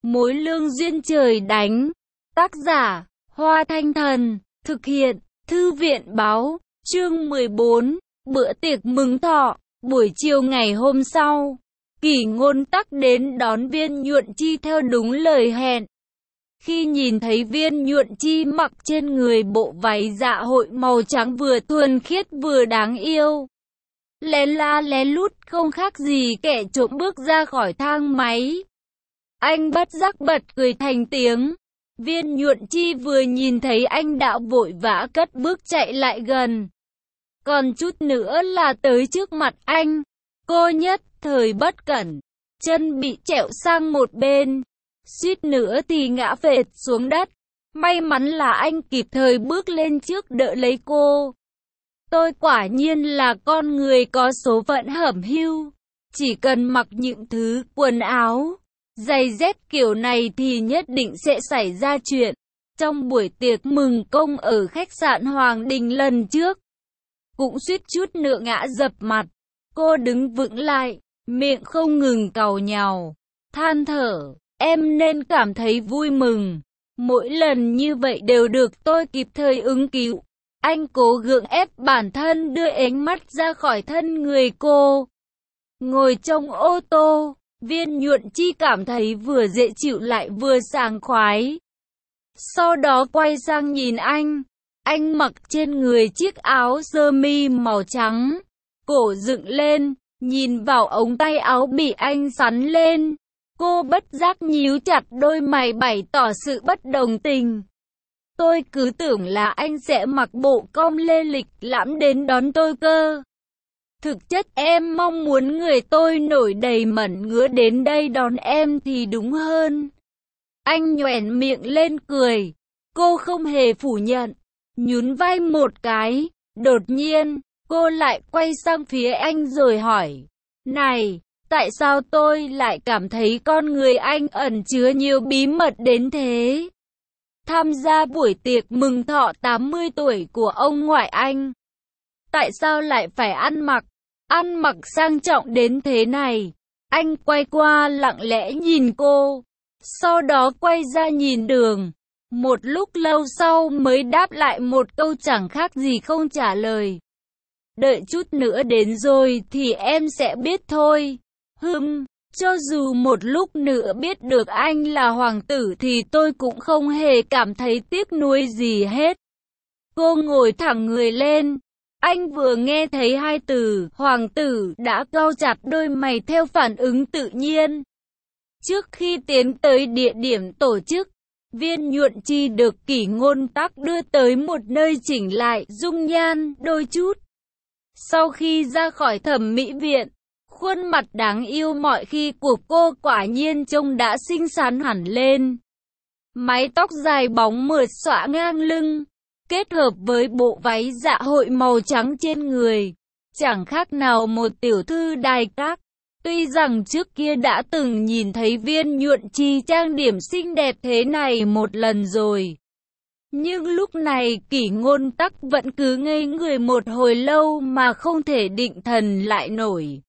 Mối lương duyên trời đánh. Tác giả, Hoa Thanh Thần. Thực hiện, Thư viện Báo. Chương 14. Bữa tiệc mừng thọ. Buổi chiều ngày hôm sau, Kỷ Ngôn Tắc đến đón Viên Nhuận Chi theo đúng lời hẹn. Khi nhìn thấy Viên Nhuận Chi mặc trên người bộ váy dạ hội màu trắng vừa thuần khiết vừa đáng yêu, lén la lén lút không khác gì kẻ trộm bước ra khỏi thang máy, anh bất giác bật cười thành tiếng. Viên Nhuận Chi vừa nhìn thấy anh đã vội vã cất bước chạy lại gần, còn chút nữa là tới trước mặt anh. Cô nhất thời bất cẩn, chân bị trẹo sang một bên, suýt nữa thì ngã phệt xuống đất. May mắn là anh kịp thời bước lên trước đỡ lấy cô. Tôi quả nhiên là con người có số phận hẩm hiu, chỉ cần mặc những thứ quần áo, giày dép kiểu này thì nhất định sẽ xảy ra chuyện. Trong buổi tiệc mừng công ở khách sạn Hoàng Đình lần trước, cũng suýt chút nữa ngã dập mặt. Cô đứng vững lại, miệng không ngừng càu nhàu, than thở. Em nên cảm thấy vui mừng. Mỗi lần như vậy đều được tôi kịp thời ứng cứu. Anh cố gượng ép bản thân đưa ánh mắt ra khỏi thân người cô. Ngồi trong ô tô, Viên Nhuận Chi cảm thấy vừa dễ chịu lại vừa sảng khoái. Sau đó quay sang nhìn anh. Anh mặc trên người chiếc áo sơ mi màu trắng, cổ dựng lên, nhìn vào ống tay áo bị anh xắn lên. Cô bất giác nhíu chặt đôi mày bày tỏ sự bất đồng tình. Tôi cứ tưởng là anh sẽ mặc bộ com lê lịch lãm đến đón tôi cơ. Thực chất em mong muốn người tôi nổi đầy mẩn ngứa đến đây đón em thì đúng hơn. Anh nhoẻn miệng lên cười. Cô không hề phủ nhận, nhún vai một cái. Đột nhiên, cô lại quay sang phía anh rồi hỏi. Này, tại sao tôi lại cảm thấy con người anh ẩn chứa nhiều bí mật đến thế? Tham gia buổi tiệc mừng thọ 80 tuổi của ông ngoại anh, tại sao lại phải ăn mặc sang trọng đến thế này? Anh quay qua lặng lẽ nhìn cô, sau đó quay ra nhìn đường. Một lúc lâu sau mới đáp lại một câu chẳng khác gì không trả lời. Đợi chút nữa đến rồi thì em sẽ biết thôi. Cho dù một lúc nữa biết được anh là hoàng tử thì tôi cũng không hề cảm thấy tiếc nuối gì hết. Cô ngồi thẳng người lên. Anh vừa nghe thấy hai từ hoàng tử đã cau chặt đôi mày theo phản ứng tự nhiên. Trước khi tiến tới địa điểm tổ chức, Viên Nhuận Chi được Kỷ Ngôn Tắc đưa tới một nơi chỉnh lại dung nhan đôi chút. Sau khi ra khỏi thẩm mỹ viện, khuôn mặt đáng yêu mọi khi của cô quả nhiên trông đã xinh xắn hẳn lên. Mái tóc dài bóng mượt xõa ngang lưng, kết hợp với bộ váy dạ hội màu trắng trên người, chẳng khác nào một tiểu thư đài các. Tuy rằng trước kia đã từng nhìn thấy Viên Nhuận Chi trang điểm xinh đẹp thế này một lần rồi, nhưng lúc này Kỷ Ngôn Tắc vẫn cứ ngây người một hồi lâu mà không thể định thần lại nổi.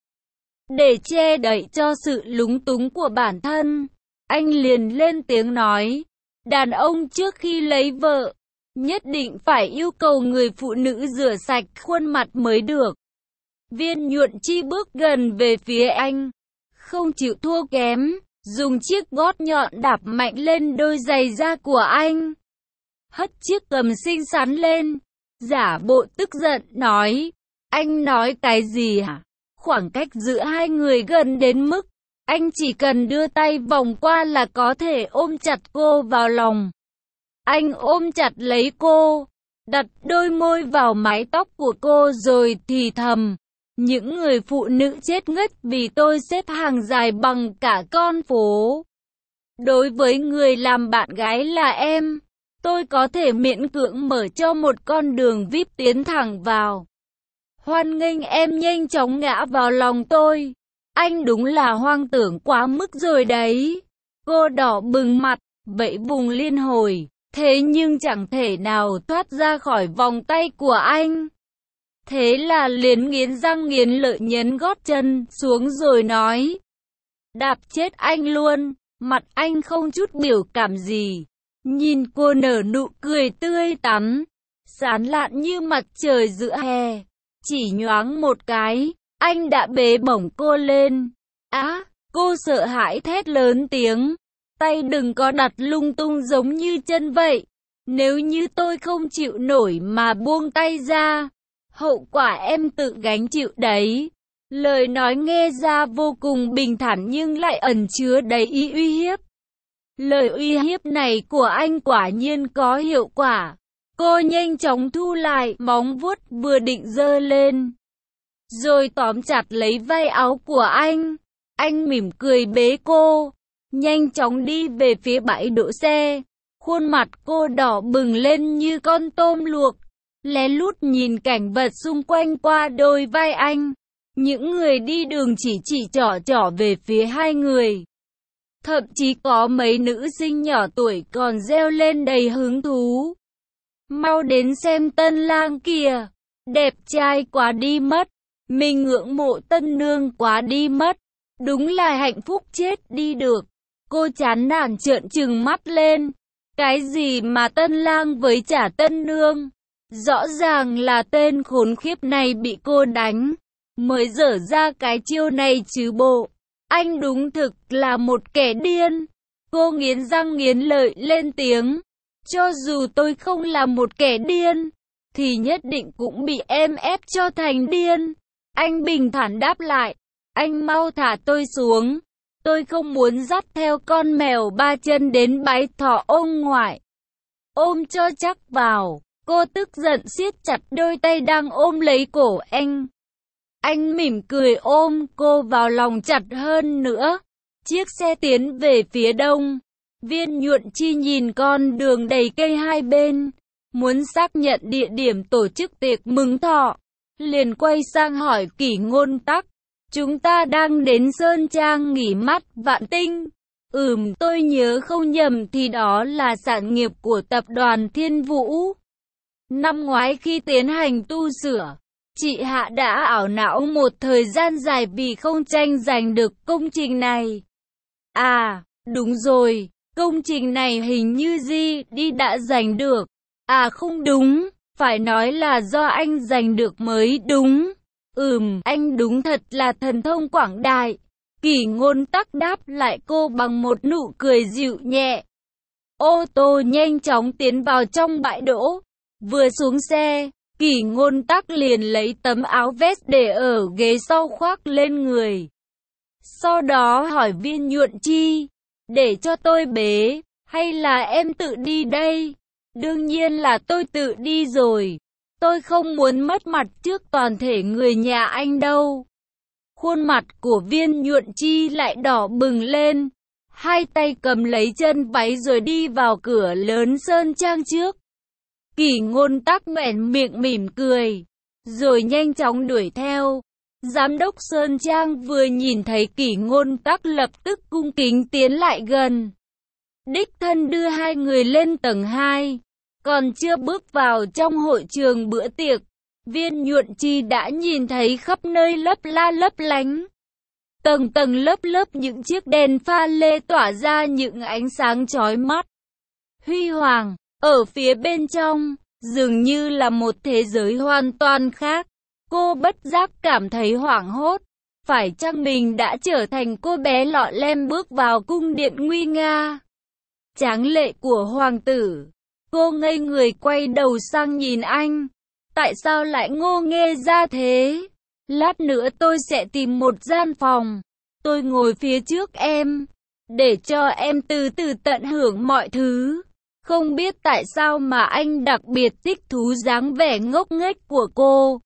Để che đậy cho sự lúng túng của bản thân, anh liền lên tiếng nói, đàn ông trước khi lấy vợ, nhất định phải yêu cầu người phụ nữ rửa sạch khuôn mặt mới được. Viên Nhuận Chi bước gần về phía anh, không chịu thua kém, dùng chiếc gót nhọn đạp mạnh lên đôi giày da của anh. Hất chiếc cằm xinh xắn lên, giả bộ tức giận nói, anh nói cái gì hả? Khoảng cách giữa hai người gần đến mức, anh chỉ cần đưa tay vòng qua là có thể ôm chặt cô vào lòng. Anh ôm chặt lấy cô, đặt đôi môi vào mái tóc của cô rồi thì thầm, những người phụ nữ chết ngất vì tôi xếp hàng dài bằng cả con phố. Đối với người làm bạn gái là em, tôi có thể miễn cưỡng mở cho một con đường VIP tiến thẳng vào. Hoan nghênh em nhanh chóng ngã vào lòng tôi. Anh đúng là hoang tưởng quá mức rồi đấy. Cô đỏ bừng mặt, vẫy vùng liên hồi, thế nhưng chẳng thể nào thoát ra khỏi vòng tay của anh. Thế là liền nghiến răng nghiến lợi nhấn gót chân xuống rồi nói, đạp chết anh luôn. Mặt anh không chút biểu cảm gì. Nhìn cô nở nụ cười tươi tắn, sáng lạn như mặt trời giữa hè. Chỉ nhoáng một cái, anh đã bế bổng cô lên. Á, cô sợ hãi thét lớn tiếng. Tay đừng có đặt lung tung giống như chân vậy. Nếu như tôi không chịu nổi mà buông tay ra, hậu quả em tự gánh chịu đấy. Lời nói nghe ra vô cùng bình thản nhưng lại ẩn chứa đầy ý uy hiếp. Lời uy hiếp này của anh quả nhiên có hiệu quả. Cô nhanh chóng thu lại móng vuốt vừa định giơ lên, rồi tóm chặt lấy vai áo của anh. Anh mỉm cười bế cô, nhanh chóng đi về phía bãi đỗ xe. Khuôn mặt cô đỏ bừng lên như con tôm luộc, lén lút nhìn cảnh vật xung quanh qua đôi vai anh. Những người đi đường chỉ trỏ về phía hai người. Thậm chí có mấy nữ sinh nhỏ tuổi còn reo lên đầy hứng thú. Mau đến xem tân lang kìa, đẹp trai quá đi mất. Mình ngưỡng mộ tân nương quá đi mất. Đúng là hạnh phúc chết đi được. Cô chán nản trợn trừng mắt lên. Cái gì mà tân lang với trả tân nương? Rõ ràng là tên khốn khiếp này bị cô đánh mới dở ra cái chiêu này chứ bộ. Anh đúng thực là một kẻ điên. Cô nghiến răng nghiến lợi lên tiếng. Cho dù tôi không là một kẻ điên, thì nhất định cũng bị em ép cho thành điên. Anh bình thản đáp lại. Anh mau thả tôi xuống. Tôi không muốn dắt theo con mèo ba chân đến bái thọ ông ngoại. Ôm cho chắc vào. Cô tức giận siết chặt đôi tay đang ôm lấy cổ anh. Anh mỉm cười ôm cô vào lòng chặt hơn nữa. Chiếc xe tiến về phía đông. Viên Nhuận Chi nhìn con đường đầy cây hai bên, muốn xác nhận địa điểm tổ chức tiệc mừng thọ, liền quay sang hỏi Kỷ Ngôn Tắc. Chúng ta đang đến Sơn Trang nghỉ mát Vạn Tinh. Tôi nhớ không nhầm thì đó là sản nghiệp của tập đoàn Thiên Vũ. Năm ngoái khi tiến hành tu sửa, chị Hạ đã ảo não một thời gian dài vì không tranh giành được công trình này. À, đúng rồi, công trình này hình như Di đã giành được. À không đúng, phải nói là do anh giành được mới đúng. Anh đúng thật là thần thông quảng đại. Kỷ Ngôn Tắc đáp lại cô bằng một nụ cười dịu nhẹ. Ô tô nhanh chóng tiến vào trong bãi đỗ. Vừa xuống xe, Kỷ Ngôn Tắc liền lấy tấm áo vest để ở ghế sau khoác lên người. Sau đó hỏi Viên Nhuận Chi, để cho tôi bế, hay là em tự đi đây? Đương nhiên là tôi tự đi rồi. Tôi không muốn mất mặt trước toàn thể người nhà anh đâu. Khuôn mặt của Viên Nhuận Chi lại đỏ bừng lên. Hai tay cầm lấy chân váy rồi đi vào cửa lớn Sơn Trang trước. Kỷ Ngôn Tắc nhoẻn miệng mỉm cười, rồi nhanh chóng đuổi theo. Giám đốc Sơn Trang vừa nhìn thấy Kỷ Ngôn Tắc lập tức cung kính tiến lại gần. Đích thân đưa hai người lên tầng 2. Còn chưa bước vào trong hội trường bữa tiệc, Viên Nhuận Chi đã nhìn thấy khắp nơi lấp la lấp lánh. Tầng tầng lớp lớp những chiếc đèn pha lê tỏa ra những ánh sáng chói mắt, huy hoàng. Ở phía bên trong, dường như là một thế giới hoàn toàn khác. Cô bất giác cảm thấy hoảng hốt. Phải chăng mình đã trở thành cô bé lọ lem bước vào cung điện nguy nga, tráng lệ của hoàng tử? Cô ngây người quay đầu sang nhìn anh. Tại sao lại ngô nghê ra thế? Lát nữa tôi sẽ tìm một gian phòng. Tôi ngồi phía trước em, để cho em từ từ tận hưởng mọi thứ. Không biết tại sao mà anh đặc biệt thích thú dáng vẻ ngốc nghếch của cô.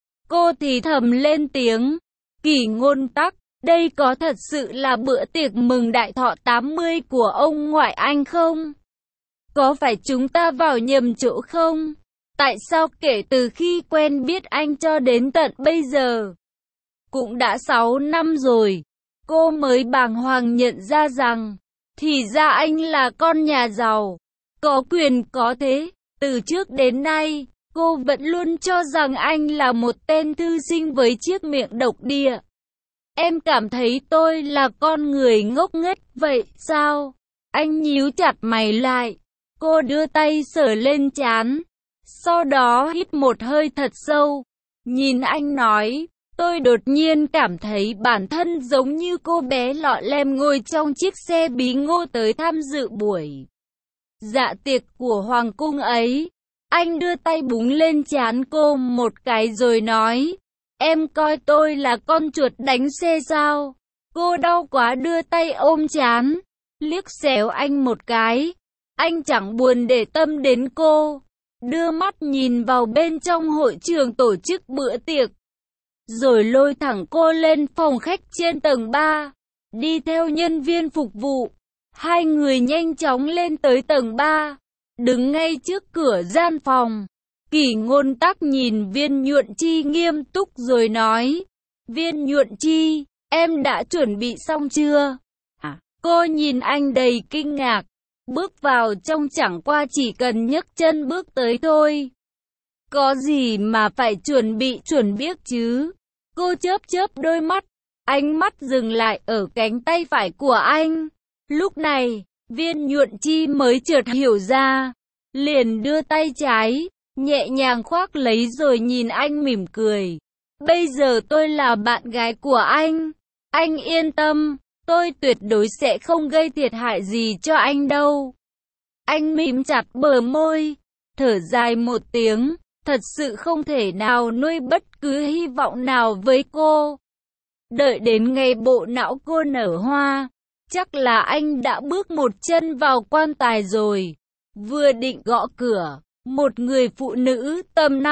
Cô thì thầm lên tiếng. Kỷ Ngôn Tắc, đây có thật sự là bữa tiệc mừng đại thọ 80 của ông ngoại anh không? Có phải chúng ta vào nhầm chỗ không? Tại sao kể từ khi quen biết anh cho đến tận bây giờ, cũng đã 6 năm rồi, cô mới bàng hoàng nhận ra rằng, thì ra anh là con nhà giàu, có quyền có thế. Từ trước đến nay, cô vẫn luôn cho rằng anh là một tên thư sinh với chiếc miệng độc địa. Em cảm thấy tôi là con người ngốc nghếch vậy sao? Anh nhíu chặt mày lại. Cô đưa tay sờ lên trán. Sau đó hít một hơi thật sâu. Nhìn anh nói, tôi đột nhiên cảm thấy bản thân giống như cô bé lọ lem ngồi trong chiếc xe bí ngô tới tham dự buổi dạ tiệc của hoàng cung ấy. Anh đưa tay búng lên trán cô một cái rồi nói, em coi tôi là con chuột đánh xe sao? Cô đau quá đưa tay ôm trán, liếc xéo anh một cái. Anh chẳng buồn để tâm đến cô, đưa mắt nhìn vào bên trong hội trường tổ chức bữa tiệc, rồi lôi thẳng cô lên phòng khách trên tầng 3, đi theo nhân viên phục vụ. Hai người nhanh chóng lên tới tầng 3, đứng ngay trước cửa gian phòng. Kỷ Ngôn Tắc nhìn Viên Nhuận Chi nghiêm túc rồi nói, Viên Nhuận Chi, em đã chuẩn bị xong chưa? Cô nhìn anh đầy kinh ngạc, bước vào trong chẳng qua chỉ cần nhấc chân bước tới thôi. Có gì mà phải chuẩn bị chứ? Cô chớp chớp đôi mắt, ánh mắt dừng lại ở cánh tay phải của anh. Lúc này, Viên Nhuận Chi mới chợt hiểu ra, liền đưa tay trái, nhẹ nhàng khoác lấy rồi nhìn anh mỉm cười. Bây giờ tôi là bạn gái của anh yên tâm, tôi tuyệt đối sẽ không gây thiệt hại gì cho anh đâu. Anh mím chặt bờ môi, thở dài một tiếng, thật sự không thể nào nuôi bất cứ hy vọng nào với cô. Đợi đến ngày bộ não cô nở hoa, chắc là anh đã bước một chân vào quan tài rồi. Vừa định gõ cửa, một người phụ nữ tầm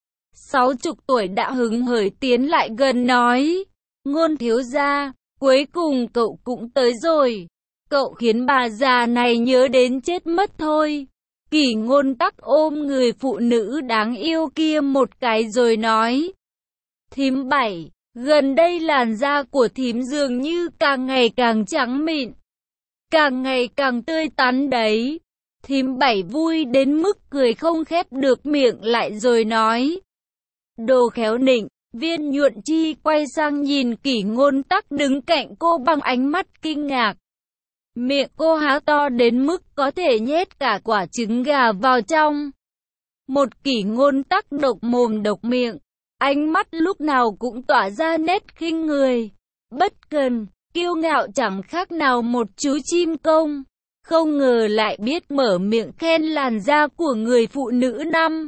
60 tuổi đã hứng hởi tiến lại gần nói, Ngôn thiếu gia, cuối cùng cậu cũng tới rồi. Cậu khiến bà già này nhớ đến chết mất thôi. Kỷ Ngôn Tắc ôm người phụ nữ đáng yêu kia một cái rồi nói, Thím Bảy, gần đây làn da của thím dường như càng ngày càng trắng mịn, càng ngày càng tươi tắn đấy. Thím Bảy vui đến mức cười không khép được miệng lại rồi nói, đồ khéo nịnh. Viên Nhuận Chi quay sang nhìn Kỷ Ngôn Tắc đứng cạnh cô bằng ánh mắt kinh ngạc. Miệng cô há to đến mức có thể nhét cả quả trứng gà vào trong. Một Kỷ Ngôn Tắc độc mồm độc miệng, ánh mắt lúc nào cũng tỏa ra nét khinh người, bất cần, kiêu ngạo chẳng khác nào một chú chim công. Không ngờ lại biết mở miệng khen làn da của người phụ nữ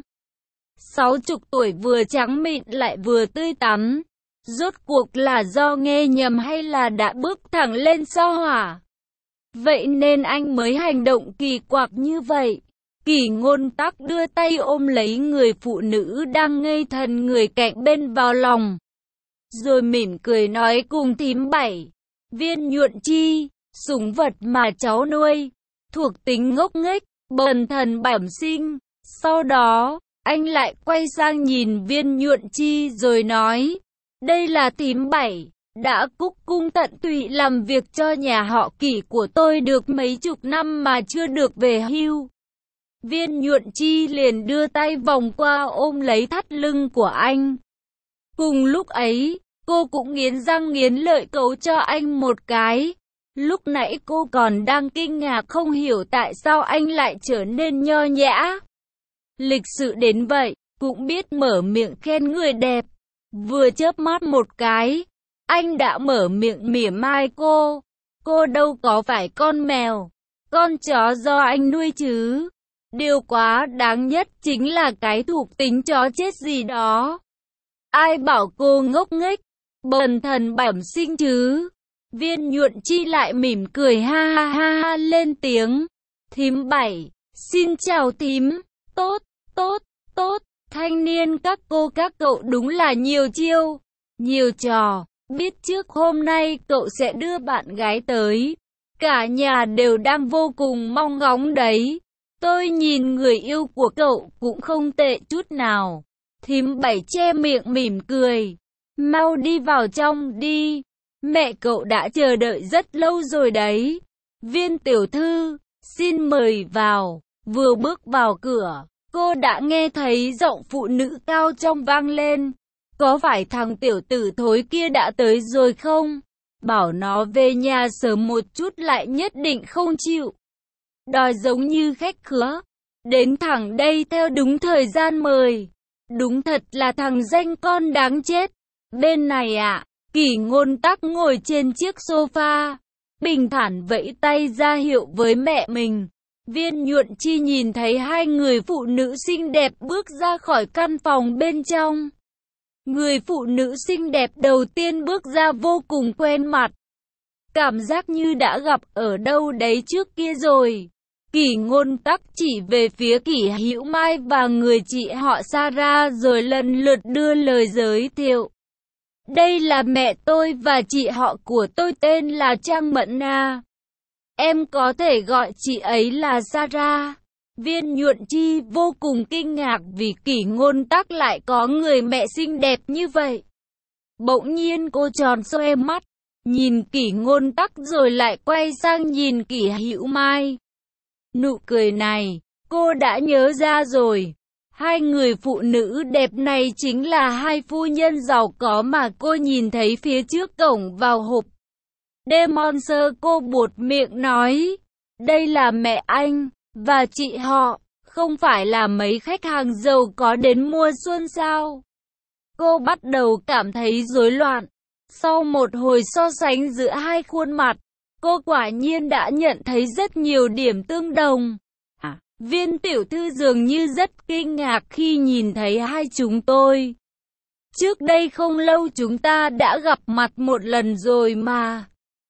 60 tuổi vừa trắng mịn lại vừa tươi tắn. Rốt cuộc là do nghe nhầm hay là đã bước thẳng lên sao hỏa? Vậy nên anh mới hành động kỳ quặc như vậy. Kỷ Ngôn Tắc đưa tay ôm lấy người phụ nữ đang ngây thần người cạnh bên vào lòng, rồi mỉm cười nói cùng thím Bảy, Viên Nhuận Chi, sủng vật mà cháu nuôi, thuộc tính ngốc nghếch, bần thần bẩm sinh. Sau đó, anh lại quay sang nhìn Viên Nhuận Chi rồi nói, đây là thím Bảy, đã cúc cung tận tụy làm việc cho nhà họ Kỷ của tôi được mấy chục năm mà chưa được về hưu. Viên Nhuận Chi liền đưa tay vòng qua ôm lấy thắt lưng của anh. Cùng lúc ấy, cô cũng nghiến răng nghiến lợi cấu cho anh một cái. Lúc nãy cô còn đang kinh ngạc không hiểu tại sao anh lại trở nên nho nhã, lịch sự đến vậy, cũng biết mở miệng khen người đẹp. Vừa chớp mắt một cái, anh đã mở miệng mỉa mai cô. Cô đâu có phải con mèo, con chó do anh nuôi chứ. Điều quá đáng nhất chính là cái thuộc tính chó chết gì đó. Ai bảo cô ngốc nghếch, bần thần bẩm sinh chứ. Viên Nhuận Chi lại mỉm cười ha ha ha ha lên tiếng. Thím Bảy, xin chào thím. Tốt, tốt, tốt. Thanh niên các cô các cậu đúng là nhiều chiêu, nhiều trò. Biết trước hôm nay cậu sẽ đưa bạn gái tới, cả nhà đều đang vô cùng mong ngóng đấy. Tôi nhìn người yêu của cậu cũng không tệ chút nào. Thím Bảy che miệng mỉm cười. Mau đi vào trong đi, mẹ cậu đã chờ đợi rất lâu rồi đấy. Viên tiểu thư, xin mời vào. Vừa bước vào cửa, cô đã nghe thấy giọng phụ nữ cao trong vang lên. có phải thằng tiểu tử thối kia đã tới rồi không? Bảo nó về nhà sớm một chút lại nhất định không chịu. Đòi giống như khách khứa. Đến thẳng đây theo đúng thời gian mời. Đúng thật là thằng danh con đáng chết. Bên này ạ, Kỷ Ngôn Tắc ngồi trên chiếc sofa, bình thản vẫy tay ra hiệu với mẹ mình. Viên Nhuận Chi nhìn thấy hai người phụ nữ xinh đẹp bước ra khỏi căn phòng bên trong. Người phụ nữ xinh đẹp đầu tiên bước ra vô cùng quen mặt. Cảm giác như đã gặp ở đâu đấy trước kia rồi. Kỷ Ngôn Tắc chỉ về phía Kỷ Hữu Mai và người chị họ Sarah rồi lần lượt đưa lời giới thiệu. Đây là mẹ tôi và chị họ của tôi tên là Trang Mẫn Na. Em có thể gọi chị ấy là Sarah. Viên Nhuận Chi vô cùng kinh ngạc vì Kỷ Ngôn Tắc lại có người mẹ xinh đẹp như vậy. Bỗng nhiên cô tròn xoe mắt, nhìn Kỷ Ngôn Tắc rồi lại quay sang nhìn Kỷ Hữu Mai. Nụ cười này, cô đã nhớ ra rồi. Hai người phụ nữ đẹp này chính là hai phu nhân giàu có mà cô nhìn thấy phía trước cổng vào hộp. Demonster, cô buột miệng nói. Đây là mẹ anh và chị họ, không phải là mấy khách hàng giàu có đến mùa xuân sao? Cô bắt đầu cảm thấy rối loạn. Sau một hồi so sánh giữa hai khuôn mặt, cô quả nhiên đã nhận thấy rất nhiều điểm tương đồng. Viên tiểu thư dường như rất kinh ngạc khi nhìn thấy hai chúng tôi. Trước đây không lâu chúng ta đã gặp mặt một lần rồi mà.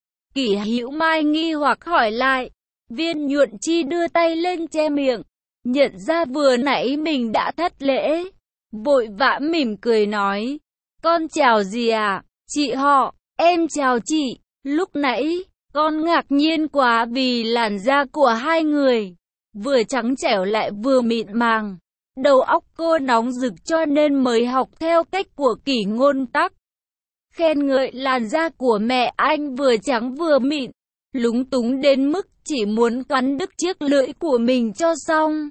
Kỷ Hữu Mai nghi hoặc hỏi lại. Viên Nhuận Chi đưa tay lên che miệng, nhận ra vừa nãy mình đã thất lễ. Vội vã mỉm cười nói. Con chào gì ạ? Chị họ, em chào chị. Lúc nãy, con ngạc nhiên quá vì làn da của hai người vừa trắng trẻo lại vừa mịn màng. Đầu óc cô nóng rực cho nên mới học theo cách của Kỷ Ngôn Tắc. Khen ngợi làn da của mẹ anh vừa trắng vừa mịn, lúng túng đến mức chỉ muốn cắn đứt chiếc lưỡi của mình cho xong.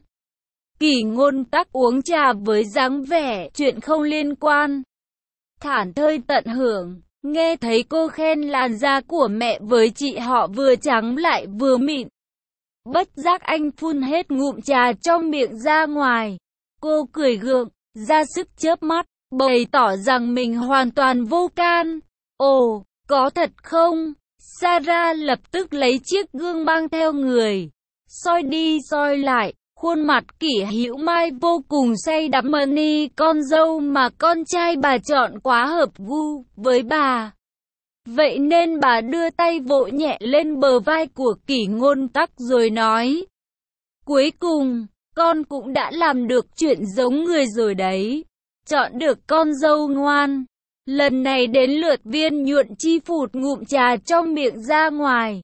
Kỷ Ngôn Tắc uống trà với dáng vẻ chuyện không liên quan, thản thơi tận hưởng. Nghe thấy cô khen làn da của mẹ với chị họ vừa trắng lại vừa mịn, bất giác anh phun hết ngụm trà trong miệng ra ngoài. Cô cười gượng, ra sức chớp mắt, bày tỏ rằng mình hoàn toàn vô can. Ồ, có thật không? Sarah lập tức lấy chiếc gương mang theo người, soi đi soi lại. Khuôn mặt Kỷ Hữu Mai vô cùng say đắm Mani, con dâu mà con trai bà chọn quá hợp gu với bà. Vậy nên bà đưa tay vỗ nhẹ lên bờ vai của Kỷ Ngôn Tắc rồi nói. Cuối cùng, con cũng đã làm được chuyện giống người rồi đấy. Chọn được con dâu ngoan. Lần này đến lượt Viên Nhuận Chi phụt ngụm trà trong miệng ra ngoài.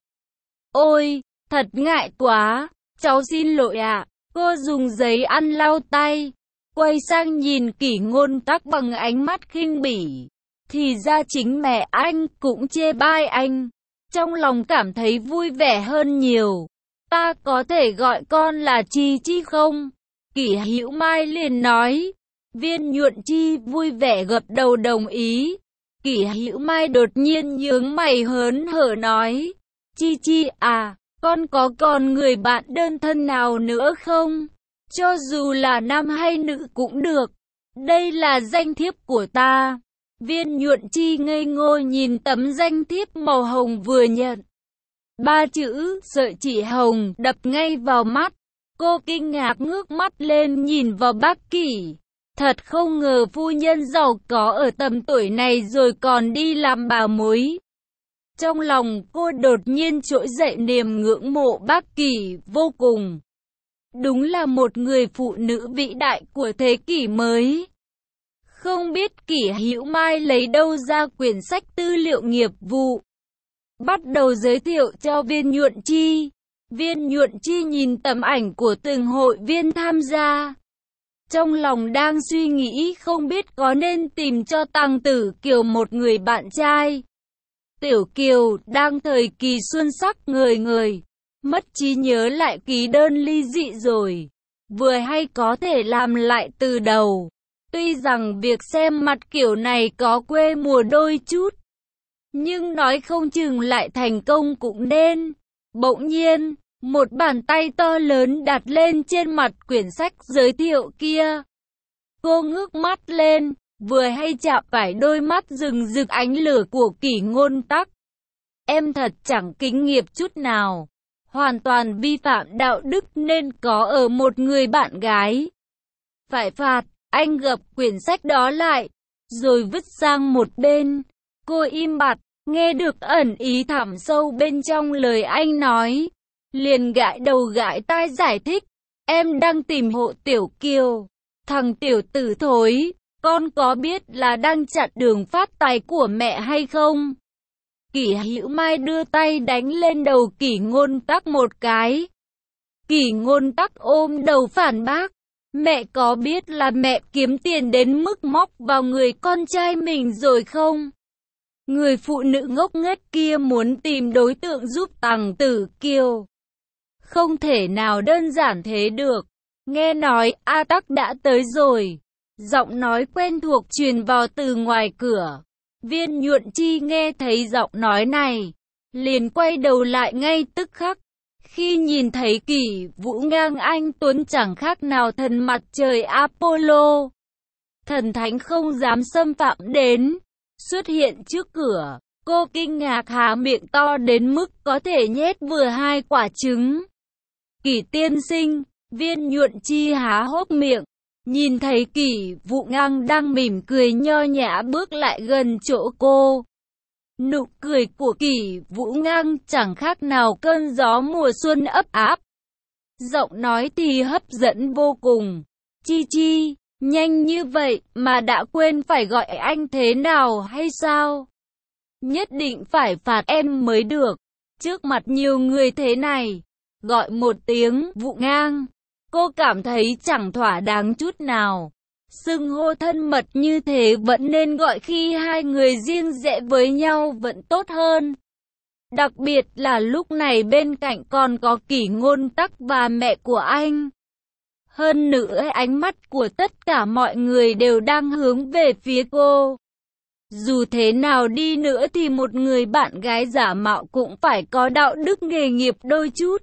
Ôi, thật ngại quá, cháu xin lỗi ạ. Cô dùng giấy ăn lau tay, quay sang nhìn Kỷ Ngôn Tắc bằng ánh mắt khinh bỉ. Thì ra chính mẹ anh cũng chê bai anh. Trong lòng cảm thấy vui vẻ hơn nhiều. Ta có thể gọi con là Chi Chi không? Kỷ Hữu Mai liền nói. Viên Nhuận Chi vui vẻ gật đầu đồng ý. Kỷ Hữu Mai đột nhiên nhướng mày hớn hở nói. Chi Chi à, con có còn người bạn đơn thân nào nữa không? Cho dù là nam hay nữ cũng được. Đây là danh thiếp của ta. Viên Nhuận Chi ngây ngô nhìn tấm danh thiếp màu hồng vừa nhận. Ba chữ sợi chỉ hồng đập ngay vào mắt. Cô kinh ngạc ngước mắt lên nhìn vào bác Kỷ. Thật không ngờ phu nhân giàu có ở tầm tuổi này rồi còn đi làm bà mối. Trong lòng cô đột nhiên trỗi dậy niềm ngưỡng mộ bác Kỷ vô cùng. Đúng là một người phụ nữ vĩ đại của thế kỷ mới. Không biết Kỷ Hữu Mai lấy đâu ra quyển sách tư liệu nghiệp vụ, bắt đầu giới thiệu cho Viên Nhuận Chi. Viên Nhuận Chi nhìn tấm ảnh của từng hội viên tham gia. Trong lòng đang suy nghĩ không biết có nên tìm cho Tằng Tử Kiều một người bạn trai. Tiểu Kiều đang thời kỳ xuân sắc ngời ngời, mất trí nhớ lại ký đơn ly dị rồi. Vừa hay có thể làm lại từ đầu. Tuy rằng việc xem mặt kiểu này có quê mùa đôi chút, nhưng nói không chừng lại thành công cũng nên. Bỗng nhiên, một bàn tay to lớn đặt lên trên mặt quyển sách giới thiệu kia. Cô ngước mắt lên, vừa hay chạm phải đôi mắt rừng rực ánh lửa của Kỷ Ngôn Tắc. Em thật chẳng kính nghiệp chút nào, hoàn toàn vi phạm đạo đức nên có ở một người bạn gái. Phải phạt. Anh gập quyển sách đó lại, rồi vứt sang một bên. Cô im bặt, nghe được ẩn ý thẳm sâu bên trong lời anh nói. Liền gãi đầu gãi tai giải thích. Em đang tìm hộ Tiểu Kiều. Thằng tiểu tử thối, con có biết là đang chặn đường phát tài của mẹ hay không? Kỷ Hữu Mai đưa tay đánh lên đầu Kỷ Ngôn Tắc một cái. Kỷ Ngôn Tắc ôm đầu phản bác. Mẹ có biết là mẹ kiếm tiền đến mức móc vào người con trai mình rồi không? Người phụ nữ ngốc nghếch kia muốn tìm đối tượng giúp Tằng Tử Kiều. Không thể nào đơn giản thế được. Nghe nói A Tắc đã tới rồi. Giọng nói quen thuộc truyền vào từ ngoài cửa. Viên Nhuận Chi nghe thấy giọng nói này, liền quay đầu lại ngay tức khắc. Khi nhìn thấy Kỷ Vũ ngang anh tuấn chẳng khác nào thần mặt trời Apollo. Thần thánh không dám xâm phạm đến. Xuất hiện trước cửa, cô kinh ngạc há miệng to đến mức có thể nhét vừa 2 quả trứng. Kỷ tiên sinh, Viên Nhuận Chi há hốc miệng. Nhìn thấy Kỷ Vũ ngang đang mỉm cười nho nhã bước lại gần chỗ cô. Nụ cười của Kỷ Vũ ngang chẳng khác nào cơn gió mùa xuân ấp áp. Giọng nói thì hấp dẫn vô cùng. Chi Chi, nhanh như vậy mà đã quên phải gọi anh thế nào hay sao? Nhất định phải phạt em mới được. Trước mặt nhiều người thế này, gọi một tiếng Vũ ngang, cô cảm thấy chẳng thỏa đáng chút nào. Xưng hô thân mật như thế vẫn nên gọi khi hai người riêng rẽ với nhau vẫn tốt hơn. Đặc biệt là lúc này bên cạnh còn có Kỷ Ngôn Tắc và mẹ của anh. Hơn nữa ánh mắt của tất cả mọi người đều đang hướng về phía cô. Dù thế nào đi nữa thì một người bạn gái giả mạo cũng phải có đạo đức nghề nghiệp đôi chút.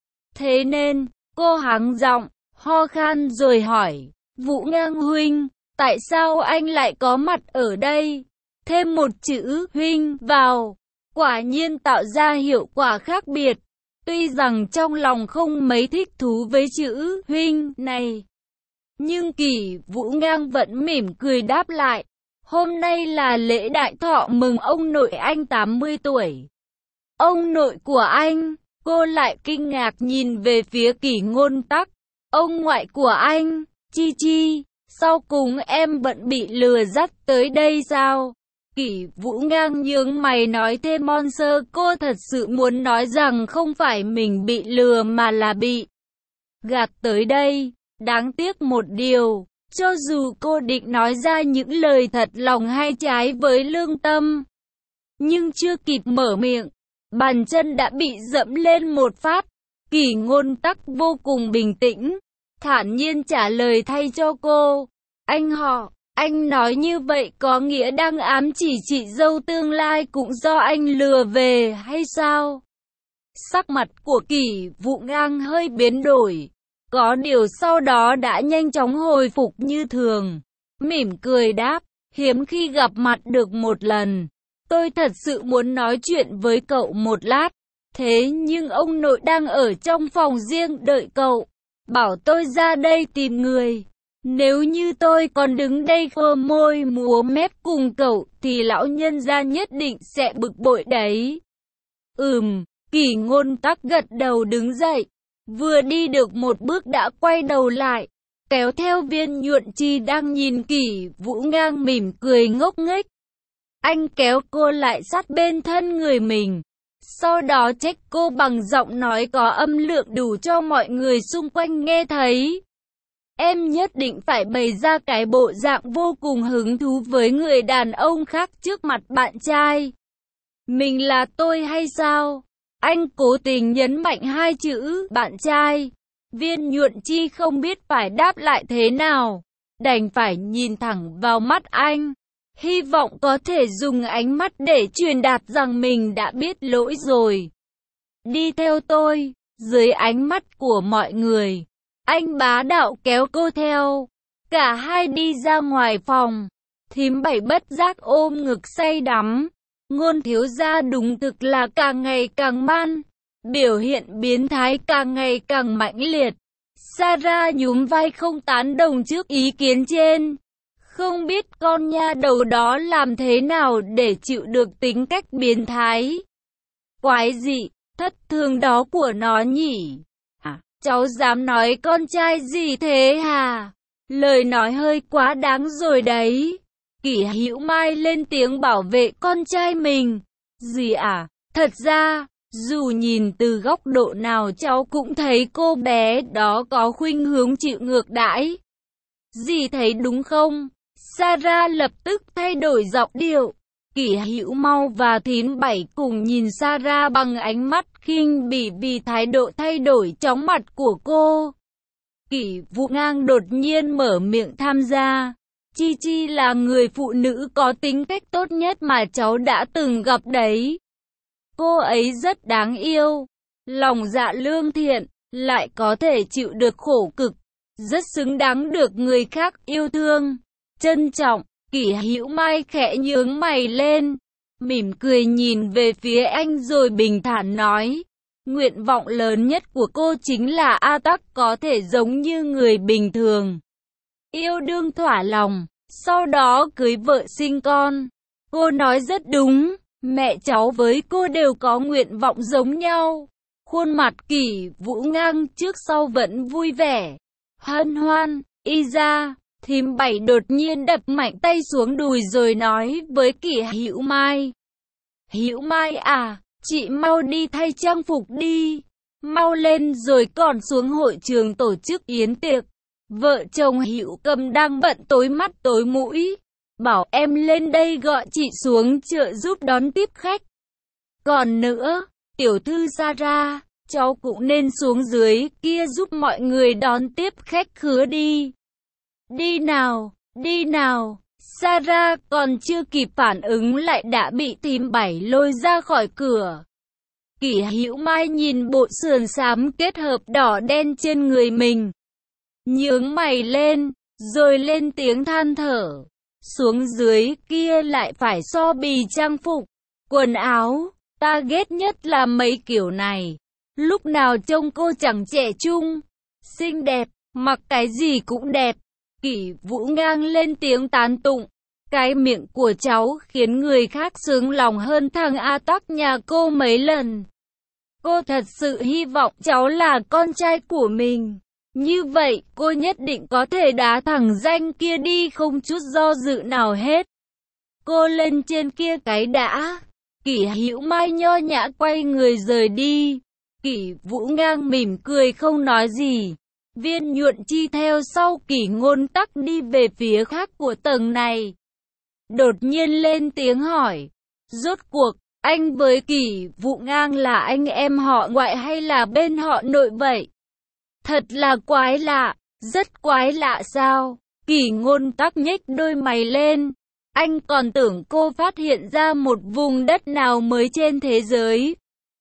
Thế nên, cô hắng giọng, ho khan rồi hỏi. Vũ ngang huynh, tại sao anh lại có mặt ở đây? Thêm một chữ huynh vào, quả nhiên tạo ra hiệu quả khác biệt. Tuy rằng trong lòng không mấy thích thú với chữ huynh này, nhưng Kỷ Vũ ngang vẫn mỉm cười đáp lại. Hôm nay là lễ đại thọ mừng ông nội anh 80 tuổi. Ông nội của anh, cô lại kinh ngạc nhìn về phía Kỷ Ngôn Tắc. Ông ngoại của anh, Chi Chi, sau cùng em vẫn bị lừa dắt tới đây sao? Kỷ Vũ ngang nhướng mày nói thêm Monster, cô thật sự muốn nói rằng không phải mình bị lừa mà là bị gạt tới đây. Đáng tiếc một điều, cho dù cô định nói ra những lời thật lòng hay trái với lương tâm, nhưng chưa kịp mở miệng, bàn chân đã bị dẫm lên một phát. Kỷ Ngôn Tắc vô cùng bình tĩnh, thản nhiên trả lời thay cho cô. Anh nói như vậy có nghĩa đang ám chỉ chị dâu tương lai cũng do anh lừa về hay sao? Sắc mặt của Kỷ Vũ ngang hơi biến đổi, có điều sau đó đã nhanh chóng hồi phục như thường. Mỉm cười đáp, hiếm khi gặp mặt được một lần. Tôi thật sự muốn nói chuyện với cậu một lát. Thế nhưng ông nội đang ở trong phòng riêng đợi cậu, bảo tôi ra đây tìm người. Nếu như tôi còn đứng đây khô môi múa mép cùng cậu thì lão nhân gia nhất định sẽ bực bội đấy. Kỷ Ngôn Tắc gật đầu đứng dậy, vừa đi được một bước đã quay đầu lại, kéo theo Viên Nhuận Chi đang nhìn Kỷ Vũ ngang mỉm cười ngốc nghếch. Anh kéo cô lại sát bên thân người mình, sau đó trách cô bằng giọng nói có âm lượng đủ cho mọi người xung quanh nghe thấy. Em nhất định phải bày ra cái bộ dạng vô cùng hứng thú với người đàn ông khác trước mặt bạn trai. Mình là tôi hay sao? Anh cố tình nhấn mạnh 2 chữ bạn trai. Viên Nhuận Chi không biết phải đáp lại thế nào. đành phải nhìn thẳng vào mắt anh. Hy vọng có thể dùng ánh mắt để truyền đạt rằng mình đã biết lỗi rồi. Đi theo tôi. Dưới ánh mắt của mọi người, anh bá đạo kéo cô theo. Cả hai đi ra ngoài phòng. Thím Bảy bất giác ôm ngực say đắm. Ngôn thiếu gia đúng thực là càng ngày càng man. Biểu hiện biến thái càng ngày càng mãnh liệt. Sarah nhún vai không tán đồng trước ý kiến trên. Không biết con nha đầu đó làm thế nào để chịu được tính cách biến thái, quái dị, thất thường đó của nó nhỉ? Cháu dám nói con trai gì thế hả? Lời nói hơi quá đáng rồi đấy. Kỷ Hữu Mai lên tiếng bảo vệ con trai mình. Gì à? Thật ra, dù nhìn từ góc độ nào cháu cũng thấy cô bé đó có khuynh hướng chịu ngược đãi. Dì thấy đúng không? Sarah lập tức thay đổi giọng điệu. Kỷ Hữu Mau và Thím Bảy cùng nhìn Sarah bằng ánh mắt khinh bỉ vì thái độ thay đổi chóng mặt của cô. Kỷ Vũ Ngang đột nhiên mở miệng tham gia. Chi Chi là người phụ nữ có tính cách tốt nhất mà cháu đã từng gặp đấy. Cô ấy rất đáng yêu, lòng dạ lương thiện, lại có thể chịu được khổ cực, rất xứng đáng được người khác yêu thương, trân trọng. Kỷ Hữu Mai khẽ nhướng mày lên, mỉm cười nhìn về phía anh rồi bình thản nói. Nguyện vọng lớn nhất của cô chính là A Tắc có thể giống như người bình thường, yêu đương thỏa lòng, sau đó cưới vợ sinh con. Cô nói rất đúng, mẹ cháu với cô đều có nguyện vọng giống nhau. Khuôn mặt Kỷ Vũ Ngang trước sau vẫn vui vẻ, hân hoan. Y ra, Thím Bảy đột nhiên đập mạnh tay xuống đùi rồi nói với Kỷ Hữu Mai. Hữu Mai à, chị mau đi thay trang phục đi. Mau lên rồi còn xuống hội trường tổ chức yến tiệc. Vợ chồng Hữu Cầm đang bận tối mắt tối mũi. Bảo em lên đây gọi chị xuống chợ giúp đón tiếp khách. Còn nữa, tiểu thư Sarah, cháu cũng nên xuống dưới kia giúp mọi người đón tiếp khách khứa đi. Đi nào, đi nào. Sarah còn chưa kịp phản ứng lại đã bị Thím Bảy lôi ra khỏi cửa. Kỷ Hữu Mai nhìn bộ sườn xám kết hợp đỏ đen trên người mình, nhướng mày lên, rồi lên tiếng than thở. Xuống dưới kia lại phải so bì trang phục, quần áo, ta ghét nhất là mấy kiểu này. Lúc nào trông cô chẳng trẻ trung, xinh đẹp, mặc cái gì cũng đẹp. Kỷ Vũ Ngang lên tiếng tán tụng. Cái miệng của cháu khiến người khác sướng lòng hơn thằng A Tắc nhà cô mấy lần. Cô thật sự hy vọng cháu là con trai của mình. Như vậy cô nhất định có thể đá thằng danh kia đi không chút do dự nào hết. Cô lên trên kia cái đã. Kỷ Hữu Mai nho nhã quay người rời đi. Kỷ Vũ Ngang mỉm cười không nói gì. Viên Nhuận Chi theo sau Kỷ Ngôn Tắc đi về phía khác của tầng này. Đột nhiên lên tiếng hỏi. Rốt cuộc, anh với Kỷ Vũ Ngang là anh em họ ngoại hay là bên họ nội vậy? Thật là quái lạ, rất quái lạ sao? Kỷ Ngôn Tắc nhếch đôi mày lên. Anh còn tưởng cô phát hiện ra một vùng đất nào mới trên thế giới.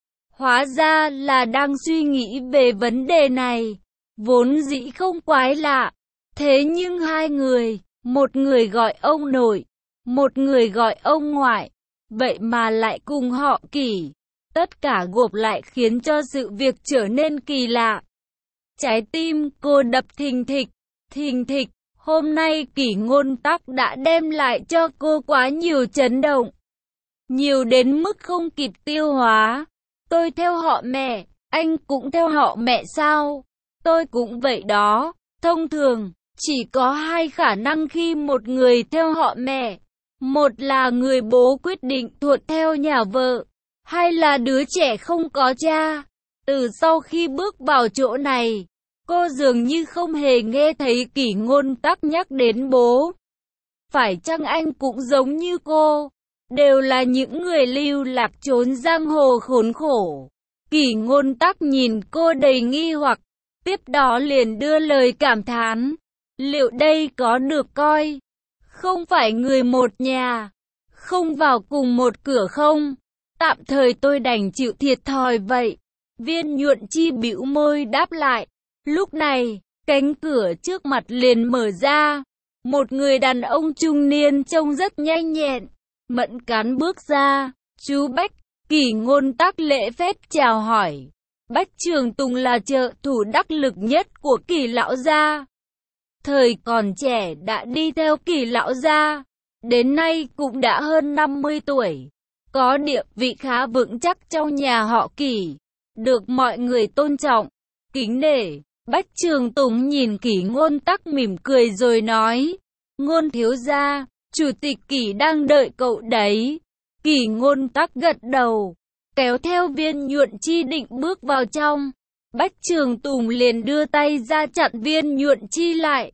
Hóa ra là đang suy nghĩ về vấn đề này. Vốn dĩ không quái lạ. Thế nhưng hai người, một người gọi ông nội, một người gọi ông ngoại, vậy mà lại cùng họ Kỷ. Tất cả gộp lại khiến cho sự việc trở nên kỳ lạ. Trái tim cô đập thình thịch, thình thịch. Hôm nay Kỷ Ngôn Tắc đã đem lại cho cô quá nhiều chấn động. Nhiều đến mức không kịp tiêu hóa. Tôi theo họ mẹ, anh cũng theo họ mẹ sao? Tôi cũng vậy đó. Thông thường, chỉ có hai khả năng khi một người theo họ mẹ. Một là người bố quyết định thuận theo nhà vợ, hai là đứa trẻ không có cha. Từ sau khi bước vào chỗ này, cô dường như không hề nghe thấy Kỷ Ngôn Tắc nhắc đến bố. Phải chăng anh cũng giống như cô, đều là những người lưu lạc trốn giang hồ khốn khổ? Kỷ Ngôn Tắc nhìn cô đầy nghi hoặc, tiếp đó liền đưa lời cảm thán. Liệu đây có được coi không phải người một nhà, không vào cùng một cửa không? Tạm thời tôi đành chịu thiệt thòi vậy. Viên Nhuận Chi bĩu môi đáp lại. Lúc này, cánh cửa trước mặt liền mở ra. Một người đàn ông trung niên trông rất nhanh nhẹn, mẫn cán bước ra. Chú Bách, Kỷ Ngôn Tắc lễ phép chào hỏi. Bách Trường Tùng là trợ thủ đắc lực nhất của Kỷ lão gia. Thời còn trẻ đã đi theo Kỷ lão gia, đến nay cũng đã hơn 50 tuổi, có địa vị khá vững chắc trong nhà họ Kỷ, được mọi người tôn trọng, kính nể. Bách Trường Tùng nhìn Kỷ Ngôn Tắc mỉm cười rồi nói, Ngôn thiếu gia, chủ tịch Kỷ đang đợi cậu đấy. Kỷ Ngôn Tắc gật đầu, kéo theo Viên Nhuận Chi định bước vào trong. Bách Trường Tùng liền đưa tay ra chặn Viên Nhuận Chi lại.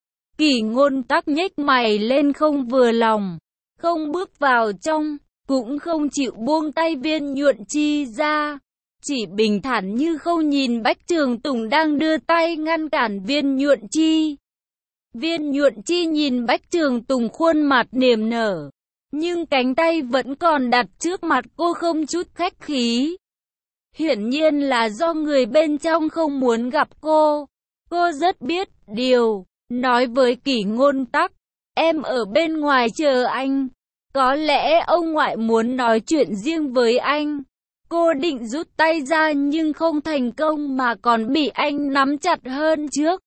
Kỷ Ngôn Tắc nhếch mày lên không vừa lòng, không bước vào trong, cũng không chịu buông tay Viên Nhuận Chi ra, chỉ bình thản như không nhìn Bách Trường Tùng đang đưa tay ngăn cản Viên Nhuận Chi. Viên Nhuận Chi nhìn Bách Trường Tùng khuôn mặt niềm nở, nhưng cánh tay vẫn còn đặt trước mặt cô không chút khách khí. Hiển nhiên là do người bên trong không muốn gặp cô. Cô rất biết điều, nói với Kỷ Ngôn Tắc, em ở bên ngoài chờ anh. Có lẽ ông ngoại muốn nói chuyện riêng với anh. Cô định rút tay ra nhưng không thành công mà còn bị anh nắm chặt hơn trước.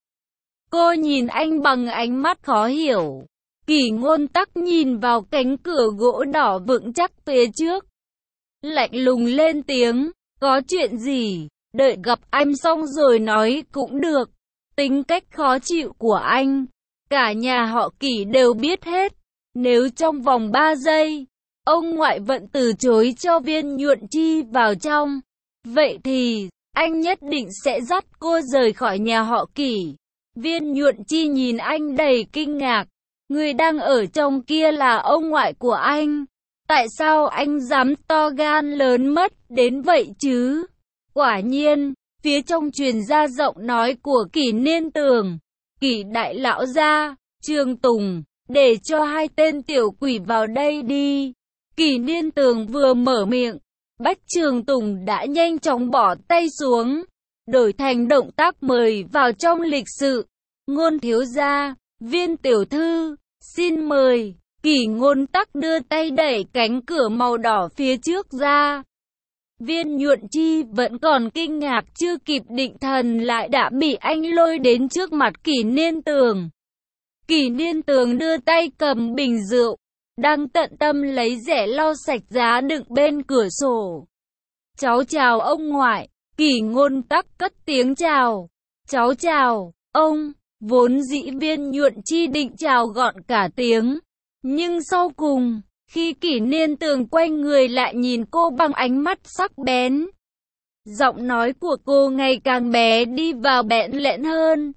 Cô nhìn anh bằng ánh mắt khó hiểu. Kỷ Ngôn Tắc nhìn vào cánh cửa gỗ đỏ vững chắc phía trước, lạnh lùng lên tiếng, có chuyện gì, đợi gặp anh xong rồi nói cũng được. Tính cách khó chịu của anh, cả nhà họ Kỷ đều biết hết. Nếu trong vòng 3 giây, ông ngoại vẫn từ chối cho Viên Nhuận Chi vào trong, vậy thì, anh nhất định sẽ dắt cô rời khỏi nhà họ Kỷ. Viên Nhuận Chi nhìn anh đầy kinh ngạc. Người đang ở trong kia là ông ngoại của anh. Tại sao anh dám to gan lớn mất đến vậy chứ? Quả nhiên, phía trong truyền ra giọng nói của Kỷ Niên Tường. Kỷ đại lão gia, Trường Tùng, để cho hai tên tiểu quỷ vào đây đi. Kỷ Niên Tường vừa mở miệng, Bách Trường Tùng đã nhanh chóng bỏ tay xuống, đổi thành động tác mời vào trong lịch sự. Ngôn thiếu gia, Viên tiểu thư, xin mời. Kỷ Ngôn Tắc đưa tay đẩy cánh cửa màu đỏ phía trước ra. Viên Nhuận Chi vẫn còn kinh ngạc chưa kịp định thần lại đã bị anh lôi đến trước mặt Kỷ Niên Tường. Kỷ Niên Tường đưa tay cầm bình rượu, đang tận tâm lấy dẻ lau sạch giá đựng bên cửa sổ. Cháu chào ông ngoại. Kỷ Ngôn Tắc cất tiếng chào. Cháu chào, ông. Vốn dĩ Viên Nhuận Chi định chào gọn cả tiếng, nhưng sau cùng, khi Kỷ Niên Tường quay người lại nhìn cô bằng ánh mắt sắc bén, giọng nói của cô ngày càng bé đi vào bẽn lẽn hơn.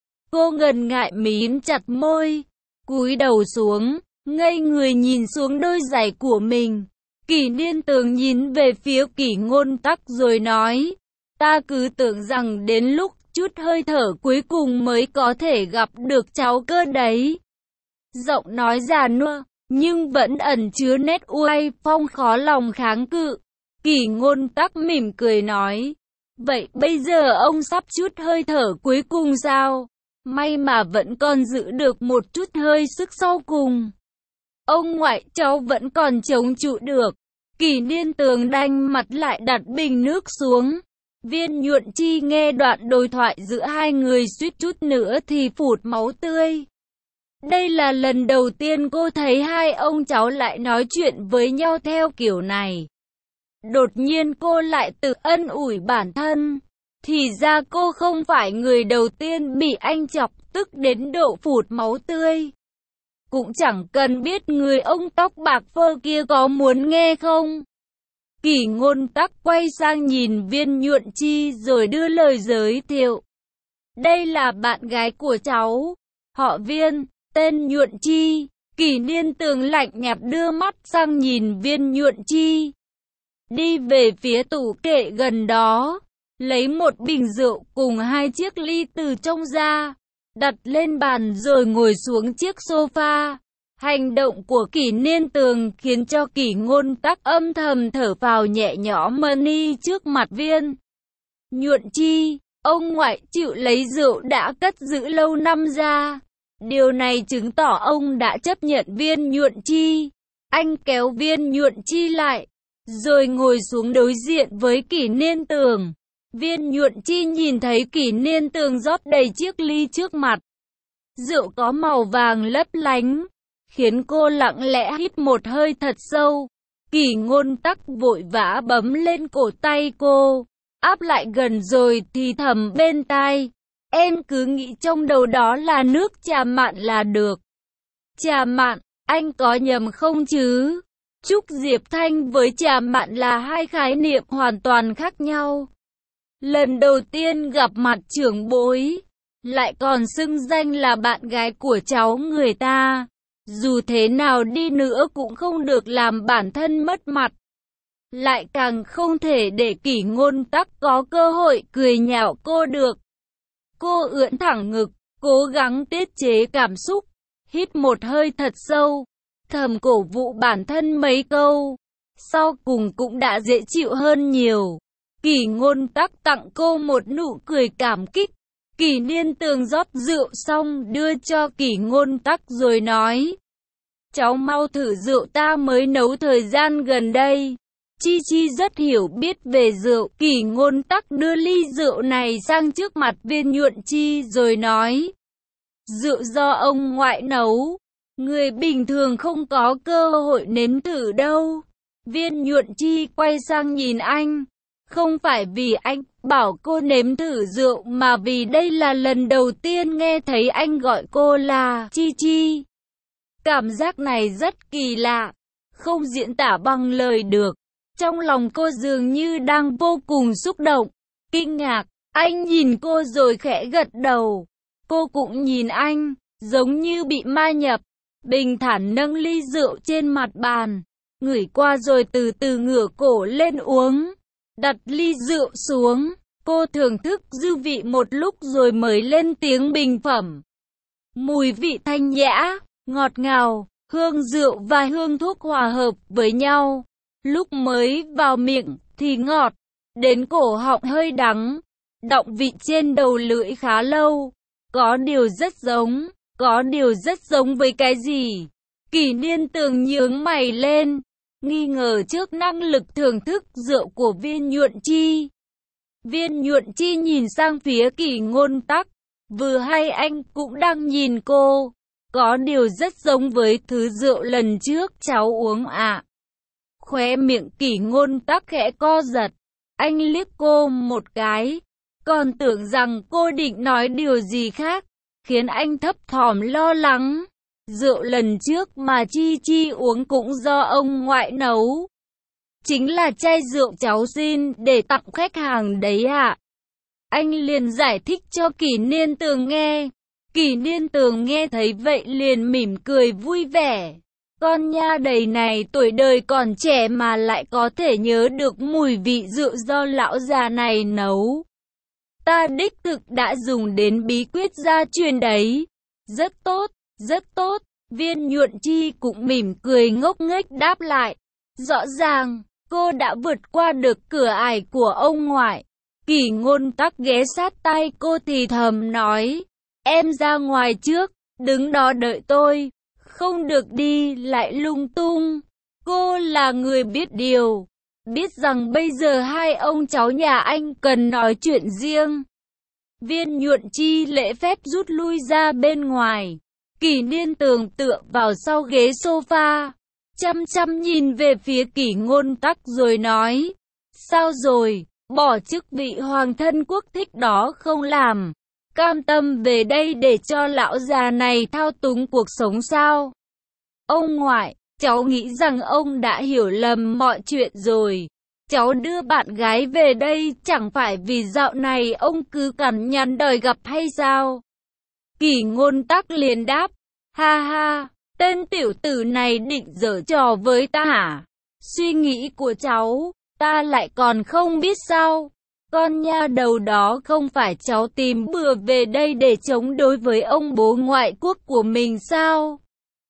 Cô ngần ngại mím chặt môi, cúi đầu xuống, ngây người nhìn xuống đôi giày của mình. Kỷ Niên Tường nhìn về phía Kỷ Ngôn Tắc rồi nói, ta cứ tưởng rằng đến lúc chút hơi thở cuối cùng mới có thể gặp được cháu cơ đấy. Giọng nói già nua, nhưng vẫn ẩn chứa nét uy phong khó lòng kháng cự. Kỷ Ngôn Tắc mỉm cười nói, vậy bây giờ ông sắp chút hơi thở cuối cùng sao? May mà vẫn còn giữ được một chút hơi sức sau cùng. Ông ngoại, cháu vẫn còn chống trụ được. Kỷ Niên Tường đanh mặt lại đặt bình nước xuống. Viên Nhuận Chi nghe đoạn đối thoại giữa hai người suýt chút nữa thì phụt máu tươi. Đây là lần đầu tiên cô thấy hai ông cháu lại nói chuyện với nhau theo kiểu này. Đột nhiên cô lại tự ân ủi bản thân. Thì ra cô không phải người đầu tiên bị anh chọc tức đến độ phụt máu tươi. Cũng chẳng cần biết người ông tóc bạc phơ kia có muốn nghe không. Kỷ Ngôn Tắc quay sang nhìn Viên Nhuận Chi rồi đưa lời giới thiệu. Đây là bạn gái của cháu, họ Viên, tên Nhuận Chi. Kỷ Niên Tường lạnh nhạt đưa mắt sang nhìn Viên Nhuận Chi. Đi về phía tủ kệ gần đó, lấy một bình rượu cùng hai chiếc ly từ trong ra. đặt lên bàn rồi ngồi xuống chiếc sofa. Hành động của Kỷ Niên Tường khiến cho Kỷ Ngôn Tắc âm thầm thở phào nhẹ nhõm mani trước mặt Viên Nhuận Chi. Ông ngoại chịu lấy rượu đã cất giữ lâu năm ra. Điều này chứng tỏ ông đã chấp nhận Viên Nhuận Chi. Anh kéo Viên Nhuận Chi lại, rồi ngồi xuống đối diện với Kỷ Niên Tường. Viên Nhuận Chi nhìn thấy Kỷ Niên Tường rót đầy chiếc ly trước mặt. Rượu có màu vàng lấp lánh, khiến cô lặng lẽ hít một hơi thật sâu. Kỷ Ngôn Tắc vội vã bấm lên cổ tay cô, áp lại gần rồi thì thầm bên tai. Em cứ nghĩ trong đầu đó là nước trà mạn là được. Trà mạn, anh có nhầm không chứ? Trúc Diệp Thanh với trà mạn là hai khái niệm hoàn toàn khác nhau. Lần đầu tiên gặp mặt trưởng bối, lại còn xưng danh là bạn gái của cháu người ta. Dù thế nào đi nữa cũng không được làm bản thân mất mặt. Lại càng không thể để Kỷ Ngôn Tắc có cơ hội cười nhạo cô được. Cô ưỡn thẳng ngực, cố gắng tiết chế cảm xúc, hít một hơi thật sâu, thầm cổ vũ bản thân mấy câu. Sau cùng cũng đã dễ chịu hơn nhiều. Kỷ Ngôn Tắc tặng cô một nụ cười cảm kích. Kỷ Niên Tường rót rượu xong đưa cho Kỷ Ngôn Tắc rồi nói. Cháu mau thử rượu ta mới nấu thời gian gần đây. Chi Chi rất hiểu biết về rượu. Kỷ Ngôn Tắc đưa ly rượu này sang trước mặt Viên Nhuận Chi rồi nói. Rượu do ông ngoại nấu, người bình thường không có cơ hội nếm thử đâu. Viên Nhuận Chi quay sang nhìn anh. Không phải vì anh bảo cô nếm thử rượu mà vì đây là lần đầu tiên nghe thấy anh gọi cô là Chi Chi. Cảm giác này rất kỳ lạ, không diễn tả bằng lời được. Trong lòng cô dường như đang vô cùng xúc động, kinh ngạc. Anh nhìn cô rồi khẽ gật đầu. Cô cũng nhìn anh, giống như bị ma nhập. Bình thản nâng ly rượu trên mặt bàn, ngửi qua rồi từ từ ngửa cổ lên uống. Đặt ly rượu xuống, cô thưởng thức dư vị một lúc rồi mới lên tiếng bình phẩm. Mùi vị thanh nhã, ngọt ngào, hương rượu và hương thuốc hòa hợp với nhau. Lúc mới vào miệng thì ngọt, đến cổ họng hơi đắng, đọng vị trên đầu lưỡi khá lâu. Có điều rất giống với cái gì? Kỷ Niên Tường nhướng mày lên, nghi ngờ trước năng lực thưởng thức rượu của Viên Nhuận Chi. Viên Nhuận Chi nhìn sang phía Kỷ Ngôn Tắc, vừa hay anh cũng đang nhìn cô. Có điều rất giống với thứ rượu lần trước cháu uống ạ. Khóe miệng Kỷ Ngôn Tắc khẽ co giật, anh liếc cô một cái, còn tưởng rằng cô định nói điều gì khác, khiến anh thấp thỏm lo lắng. Rượu lần trước mà Chi Chi uống cũng do ông ngoại nấu. Chính là chai rượu cháu xin để tặng khách hàng đấy ạ. Anh liền giải thích cho Kỷ Niên Tường nghe. Kỷ Niên Tường nghe thấy vậy liền mỉm cười vui vẻ. Con nha đầy này tuổi đời còn trẻ mà lại có thể nhớ được mùi vị rượu do lão già này nấu. Ta đích thực đã dùng đến bí quyết gia truyền đấy. Rất tốt, rất tốt. Viên Nhuận Chi cũng mỉm cười ngốc nghếch đáp lại. Rõ ràng, cô đã vượt qua được cửa ải của ông ngoại. Kỷ Ngôn Tắc ghé sát tai cô thì thầm nói. Em ra ngoài trước, đứng đó đợi tôi. Không được đi lại lung tung. Cô là người biết điều, biết rằng bây giờ hai ông cháu nhà anh cần nói chuyện riêng. Viên Nhuận Chi lễ phép rút lui ra bên ngoài. Kỷ Niên Tường tựa vào sau ghế sofa, chăm chăm nhìn về phía Kỷ Ngôn Tắc rồi nói. Sao rồi, bỏ chức vị hoàng thân quốc thích đó không làm? Cam tâm về đây để cho lão già này thao túng cuộc sống sao? Ông ngoại, cháu nghĩ rằng ông đã hiểu lầm mọi chuyện rồi. Cháu đưa bạn gái về đây chẳng phải vì dạo này ông cứ cằn nhằn đòi gặp hay sao? Kỷ Ngôn Tắc liền đáp. Ha ha, tên tiểu tử này định giở trò với ta hả? Suy nghĩ của cháu, ta lại còn không biết sao? Con nha đầu đó không phải cháu tìm bừa về đây để chống đối với ông bố ngoại quốc của mình sao?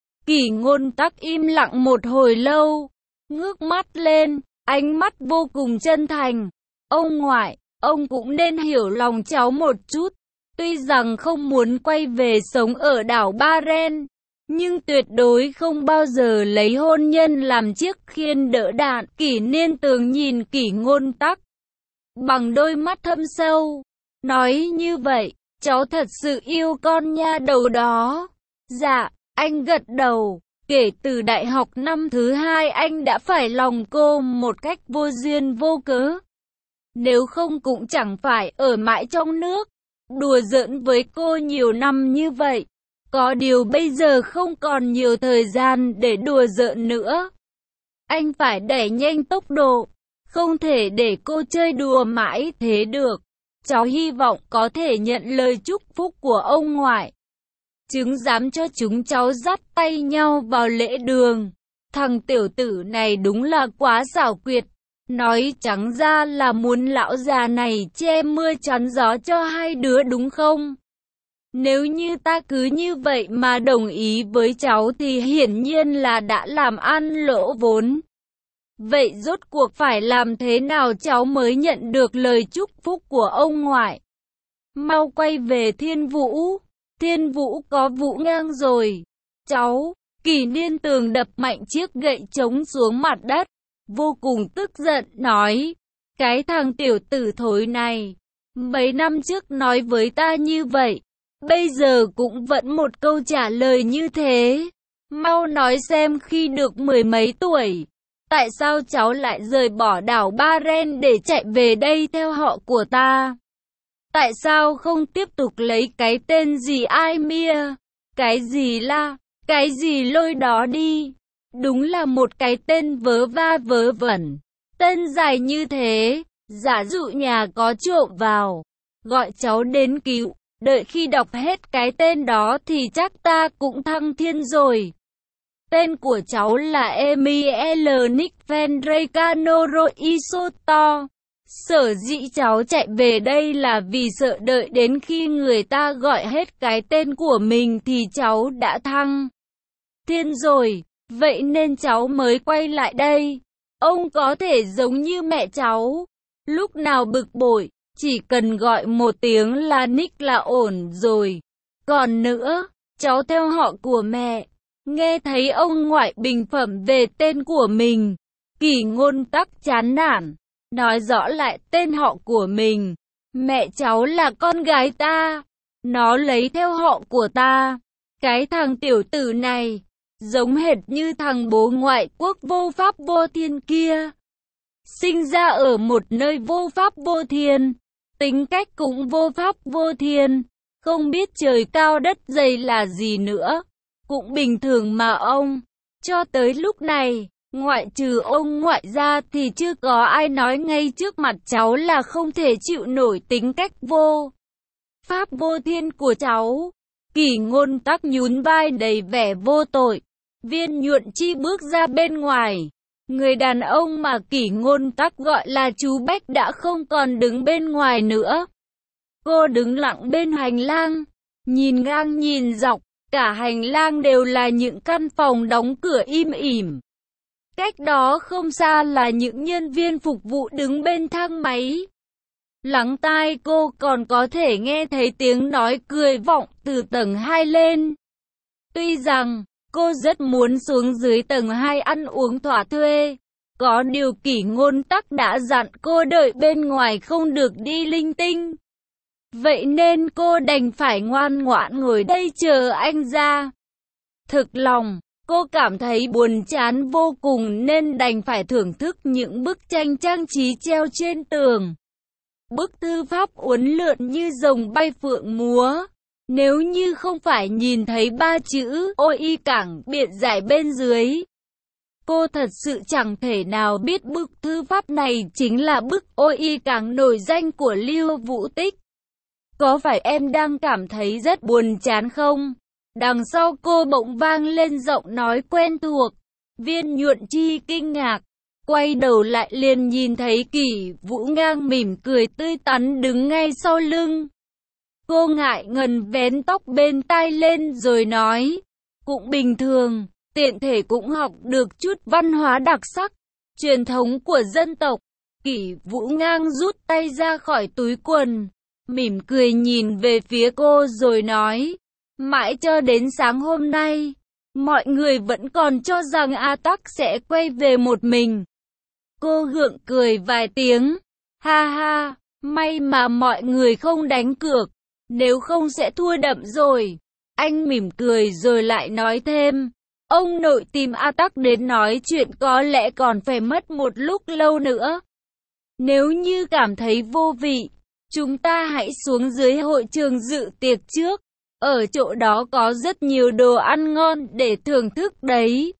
Kỷ Ngôn Tắc im lặng một hồi lâu, ngước mắt lên, ánh mắt vô cùng chân thành. Ông ngoại, ông cũng nên hiểu lòng cháu một chút. Tuy rằng không muốn quay về sống ở đảo Ba Ren, nhưng tuyệt đối không bao giờ lấy hôn nhân làm chiếc khiên đỡ đạn. Kỷ Niên Tường nhìn Kỷ Ngôn Tắc bằng đôi mắt thâm sâu, nói như vậy, cháu thật sự yêu con nha đầu đó. Dạ, anh gật đầu. Kể từ đại học năm thứ 2 anh đã phải lòng cô một cách vô duyên vô cớ. Nếu không cũng chẳng phải ở mãi trong nước, đùa giỡn với cô nhiều năm như vậy. Có điều bây giờ không còn nhiều thời gian để đùa giỡn nữa. Anh phải đẩy nhanh tốc độ, không thể để cô chơi đùa mãi thế được. Cháu hy vọng có thể nhận lời chúc phúc của ông ngoại. Chứng dám cho chúng cháu dắt tay nhau vào lễ đường. Thằng tiểu tử này đúng là quá xảo quyệt. Nói trắng ra là muốn lão già này che mưa chắn gió cho hai đứa đúng không? Nếu như ta cứ như vậy mà đồng ý với cháu thì hiển nhiên là đã làm ăn lỗ vốn. Vậy rốt cuộc phải làm thế nào cháu mới nhận được lời chúc phúc của ông ngoại? Mau quay về Thiên Vũ. Thiên Vũ có Vũ Ngang rồi. Cháu, Kỷ Niên Tường đập mạnh chiếc gậy trống xuống mặt đất, vô cùng tức giận nói, cái thằng tiểu tử thối này, mấy năm trước nói với ta như vậy, bây giờ cũng vẫn một câu trả lời như thế. Mau nói xem khi được 10 mấy tuổi, tại sao cháu lại rời bỏ đảo Ba Ren để chạy về đây theo họ của ta? Tại sao không tiếp tục lấy cái tên gì Ai Mia, cái gì La, cái gì Lôi đó đi? Đúng là một cái tên vớ va vớ vẩn. Tên dài như thế, giả dụ nhà có trộm vào, gọi cháu đến cứu. Đợi khi đọc hết cái tên đó thì chắc ta cũng thăng thiên rồi. Tên của cháu là Emiel Nick Fenrey Canoro Isoto. Sở dĩ cháu chạy về đây là vì sợ đợi đến khi người ta gọi hết cái tên của mình thì cháu đã thăng thiên rồi. Vậy nên cháu mới quay lại đây. Ông có thể giống như mẹ cháu, lúc nào bực bội, chỉ cần gọi một tiếng là Nick là ổn rồi. Còn nữa, cháu theo họ của mẹ. Nghe thấy ông ngoại bình phẩm về tên của mình, Kỷ Ngôn Tắc chán nản, nói rõ lại tên họ của mình. Mẹ cháu là con gái ta, nó lấy theo họ của ta. Cái thằng tiểu tử này, giống hệt như thằng bố ngoại quốc vô pháp vô thiên kia. Sinh ra ở một nơi vô pháp vô thiên, tính cách cũng vô pháp vô thiên, không biết trời cao đất dày là gì nữa. Cũng bình thường mà ông. Cho tới lúc này, ngoại trừ ông ngoại ra thì chưa có ai nói ngay trước mặt cháu là không thể chịu nổi tính cách vô pháp vô thiên của cháu. Kỷ Ngôn Tắc nhún vai đầy vẻ vô tội. Viên Nhuận Chi bước ra bên ngoài. Người đàn ông mà Kỷ Ngôn Tắc gọi là chú Bách đã không còn đứng bên ngoài nữa. Cô đứng lặng bên hành lang, nhìn ngang nhìn dọc. Cả hành lang đều là những căn phòng đóng cửa im ỉm. Cách đó không xa là những nhân viên phục vụ đứng bên thang máy. Lắng tai cô còn có thể nghe thấy tiếng nói cười vọng từ tầng 2 lên. Tuy rằng, cô rất muốn xuống dưới tầng 2 ăn uống thỏa thuê. Có điều Kỷ Ngôn Tắc đã dặn cô đợi bên ngoài không được đi linh tinh. Vậy nên cô đành phải ngoan ngoãn ngồi đây chờ anh ra. Thực lòng, cô cảm thấy buồn chán vô cùng nên đành phải thưởng thức những bức tranh trang trí treo trên tường. Bức thư pháp uốn lượn như rồng bay phượng múa. Nếu như không phải nhìn thấy ba chữ OI cảng biện giải bên dưới, cô thật sự chẳng thể nào biết bức thư pháp này chính là bức OI cảng nổi danh của Lưu Vũ Tích. Có phải em đang cảm thấy rất buồn chán không? Đằng sau cô bỗng vang lên giọng nói quen thuộc. Viên Nhuận Chi kinh ngạc. Quay đầu lại liền nhìn thấy Kỷ Vũ Ngang mỉm cười tươi tắn đứng ngay sau lưng. Cô ngại ngần vén tóc bên tai lên rồi nói, cũng bình thường, tiện thể cũng học được chút văn hóa đặc sắc, truyền thống của dân tộc. Kỷ Vũ Ngang rút tay ra khỏi túi quần, mỉm cười nhìn về phía cô rồi nói, mãi cho đến sáng hôm nay, mọi người vẫn còn cho rằng A Tắc sẽ quay về một mình. Cô gượng cười vài tiếng, ha ha, may mà mọi người không đánh cược, nếu không sẽ thua đậm rồi. Anh mỉm cười rồi lại nói thêm, ông nội tìm A Tắc đến nói chuyện có lẽ còn phải mất một lúc lâu nữa. Nếu như cảm thấy vô vị, chúng ta hãy xuống dưới hội trường dự tiệc trước. Ở chỗ đó có rất nhiều đồ ăn ngon để thưởng thức đấy.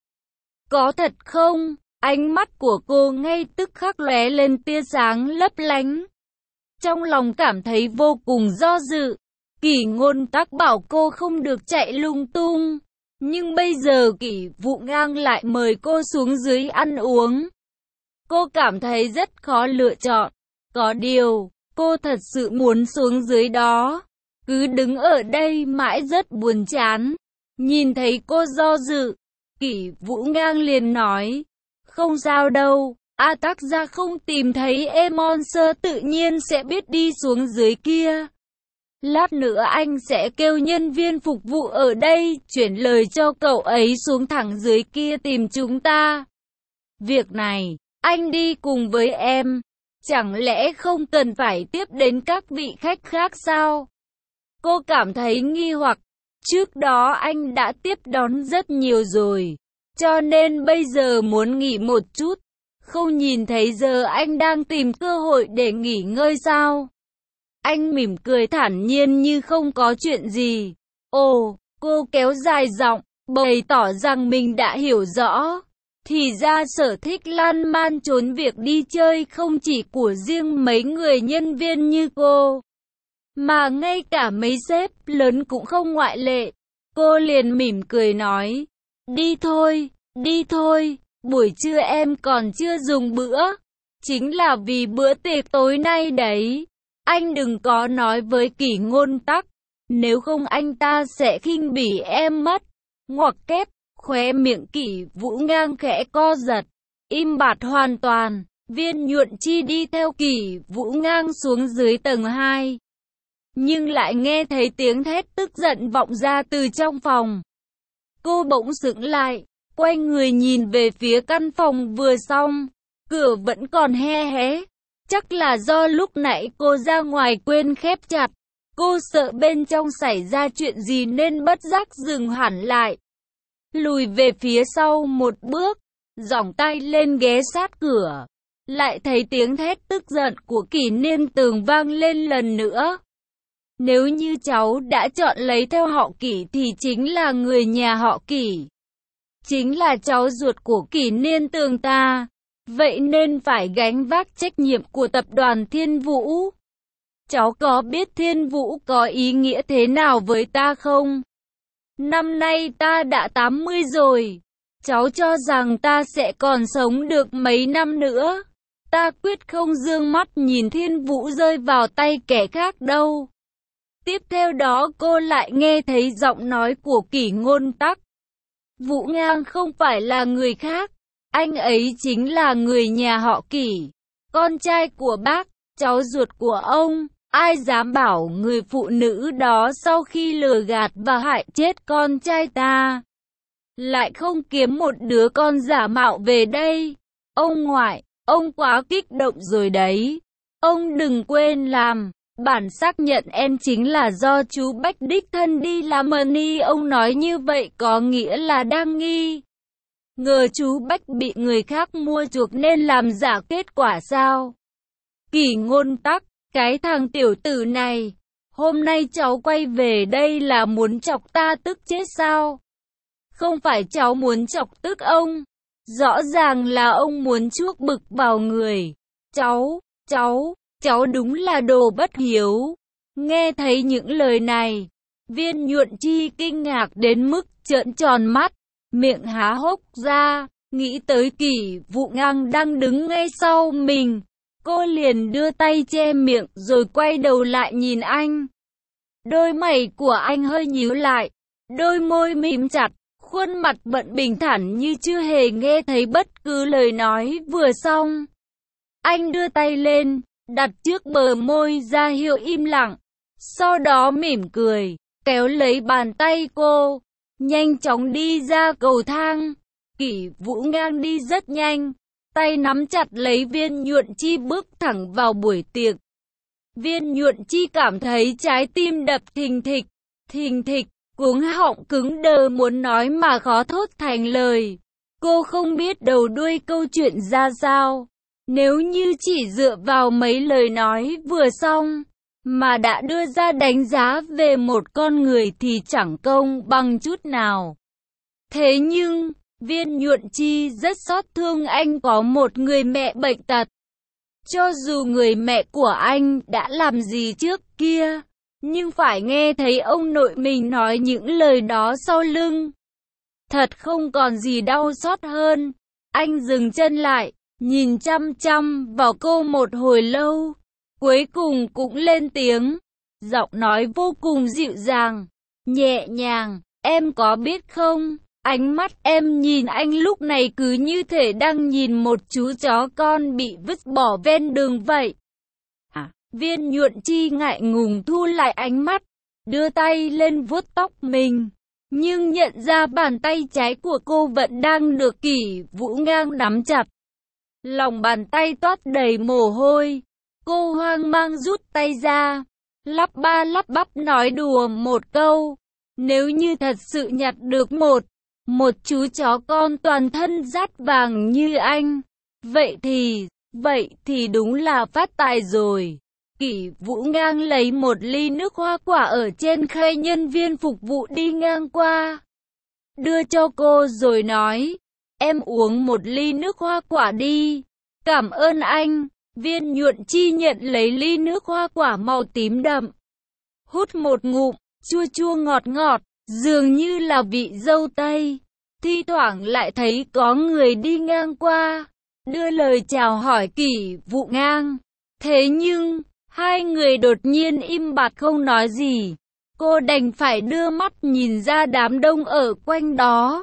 Có thật không? Ánh mắt của cô ngay tức khắc lóe lên tia sáng lấp lánh. Trong lòng cảm thấy vô cùng do dự. Kỷ Ngôn Tắc bảo cô không được chạy lung tung. Nhưng bây giờ Kỷ Vũ Ngang lại mời cô xuống dưới ăn uống. Cô cảm thấy rất khó lựa chọn. Có điều, cô thật sự muốn xuống dưới đó. Cứ đứng ở đây mãi rất buồn chán. Nhìn thấy cô do dự, Kỷ Vũ Ngang liền nói, không sao đâu, A Tắc ra không tìm thấy Monster tự nhiên sẽ biết đi xuống dưới kia. Lát nữa anh sẽ kêu nhân viên phục vụ ở đây chuyển lời cho cậu ấy xuống thẳng dưới kia tìm chúng ta. Việc này, anh đi cùng với em, chẳng lẽ không cần phải tiếp đến các vị khách khác sao? Cô cảm thấy nghi hoặc, trước đó anh đã tiếp đón rất nhiều rồi, cho nên bây giờ muốn nghỉ một chút. Không nhìn thấy giờ anh đang tìm cơ hội để nghỉ ngơi sao? Anh mỉm cười thản nhiên như không có chuyện gì. Ồ, cô kéo dài giọng, bày tỏ rằng mình đã hiểu rõ. Thì ra sở thích lan man trốn việc đi chơi không chỉ của riêng mấy người nhân viên như cô, mà ngay cả mấy sếp lớn cũng không ngoại lệ. Cô liền mỉm cười nói, đi thôi, buổi trưa em còn chưa dùng bữa. Chính là vì bữa tiệc tối nay đấy. Anh đừng có nói với Kỷ Ngôn Tắc, nếu không anh ta sẽ khinh bỉ em mất. Ngoặc kép, khóe miệng Kỷ Vũ Ngang khẽ co giật, im bặt hoàn toàn. Viên Nhuận Chi đi theo Kỷ Vũ Ngang xuống dưới tầng 2. Nhưng lại nghe thấy tiếng thét tức giận vọng ra từ trong phòng. Cô bỗng sững lại, quay người nhìn về phía căn phòng vừa xong, cửa vẫn còn hé hé. Chắc là do lúc nãy cô ra ngoài quên khép chặt. Cô sợ bên trong xảy ra chuyện gì nên bất giác dừng hẳn lại. Lùi về phía sau một bước, giỏng tay lên ghé sát cửa. Lại thấy tiếng thét tức giận của Kỷ Niên Tường vang lên lần nữa. Nếu như cháu đã chọn lấy theo họ Kỷ thì chính là người nhà họ Kỷ. Chính là cháu ruột của Kỷ Niên Tường ta. Vậy nên phải gánh vác trách nhiệm của tập đoàn Thiên Vũ. Cháu có biết Thiên Vũ có ý nghĩa thế nào với ta không? Năm nay ta đã 80 rồi. Cháu cho rằng ta sẽ còn sống được mấy năm nữa. Ta quyết không dương mắt nhìn Thiên Vũ rơi vào tay kẻ khác đâu. Tiếp theo đó cô lại nghe thấy giọng nói của Kỷ Ngôn Tắc. Vũ Ngang không phải là người khác. Anh ấy chính là người nhà họ Kỷ, con trai của bác, cháu ruột của ông. Ai dám bảo người phụ nữ đó sau khi lừa gạt và hại chết con trai ta, lại không kiếm một đứa con giả mạo về đây. Ông ngoại, ông quá kích động rồi đấy. Ông đừng quên làm bản xác nhận em chính là do chú Bách đích thân đi làm money. Ông nói như vậy có nghĩa là đang nghi ngờ chú Bách bị người khác mua chuộc nên làm giả kết quả sao? Kỷ Ngôn Tắc, cái thằng tiểu tử này, hôm nay cháu quay về đây là muốn chọc ta tức chết sao? Không phải cháu muốn chọc tức ông, rõ ràng là ông muốn chuốc bực vào người. Cháu đúng là đồ bất hiếu. Nghe thấy những lời này, Viên Nhuận Chi kinh ngạc đến mức trợn tròn mắt, miệng há hốc ra. Nghĩ tới Kỷ Vụ Ngang đang đứng ngay sau mình, cô liền đưa tay che miệng rồi quay đầu lại nhìn anh. Đôi mày của anh hơi nhíu lại, đôi môi mím chặt, khuôn mặt vẫn bình thản như chưa hề nghe thấy bất cứ lời nói vừa xong. Anh đưa tay lên, đặt trước bờ môi ra hiệu im lặng, sau đó mỉm cười, kéo lấy bàn tay cô, nhanh chóng đi ra cầu thang. Kỷ Vũ Ngang đi rất nhanh, tay nắm chặt lấy Viên Nhuận Chi bước thẳng vào buổi tiệc. Viên Nhuận Chi cảm thấy trái tim đập thình thịch, cuống họng cứng đờ muốn nói mà khó thốt thành lời. Cô không biết đầu đuôi câu chuyện ra sao. Nếu như chỉ dựa vào mấy lời nói vừa xong, mà đã đưa ra đánh giá về một con người thì chẳng công bằng chút nào. Thế nhưng, Viên Nhuận Chi rất xót thương anh có một người mẹ bệnh tật. Cho dù người mẹ của anh đã làm gì trước kia, nhưng phải nghe thấy ông nội mình nói những lời đó sau lưng. Thật không còn gì đau xót hơn. Anh dừng chân lại, nhìn chăm chăm vào cô một hồi lâu, cuối cùng cũng lên tiếng, giọng nói vô cùng dịu dàng, nhẹ nhàng, em có biết không, ánh mắt em nhìn anh lúc này cứ như thể đang nhìn một chú chó con bị vứt bỏ ven đường vậy. Viên Nhuận Chi ngại ngùng thu lại ánh mắt, đưa tay lên vuốt tóc mình, nhưng nhận ra bàn tay trái của cô vẫn đang được Kỷ Vũ Ngang nắm chặt. Lòng bàn tay toát đầy mồ hôi, cô hoang mang rút tay ra, lắp ba lắp bắp nói đùa một câu, nếu như thật sự nhặt được một chú chó con toàn thân dát vàng như anh, vậy thì đúng là phát tài rồi. Kỷ Vũ Ngang lấy một ly nước hoa quả ở trên khay nhân viên phục vụ đi ngang qua, đưa cho cô rồi nói, em uống một ly nước hoa quả đi. Cảm ơn anh. Viên Nhuận Chi nhận lấy ly nước hoa quả màu tím đậm, hút một ngụm, chua chua ngọt ngọt, dường như là vị dâu tây. Thi thoảng lại thấy có người đi ngang qua, đưa lời chào hỏi Kỷ Vũ Ngang. Thế nhưng, hai người đột nhiên im bặt không nói gì. Cô đành phải đưa mắt nhìn ra đám đông ở quanh đó.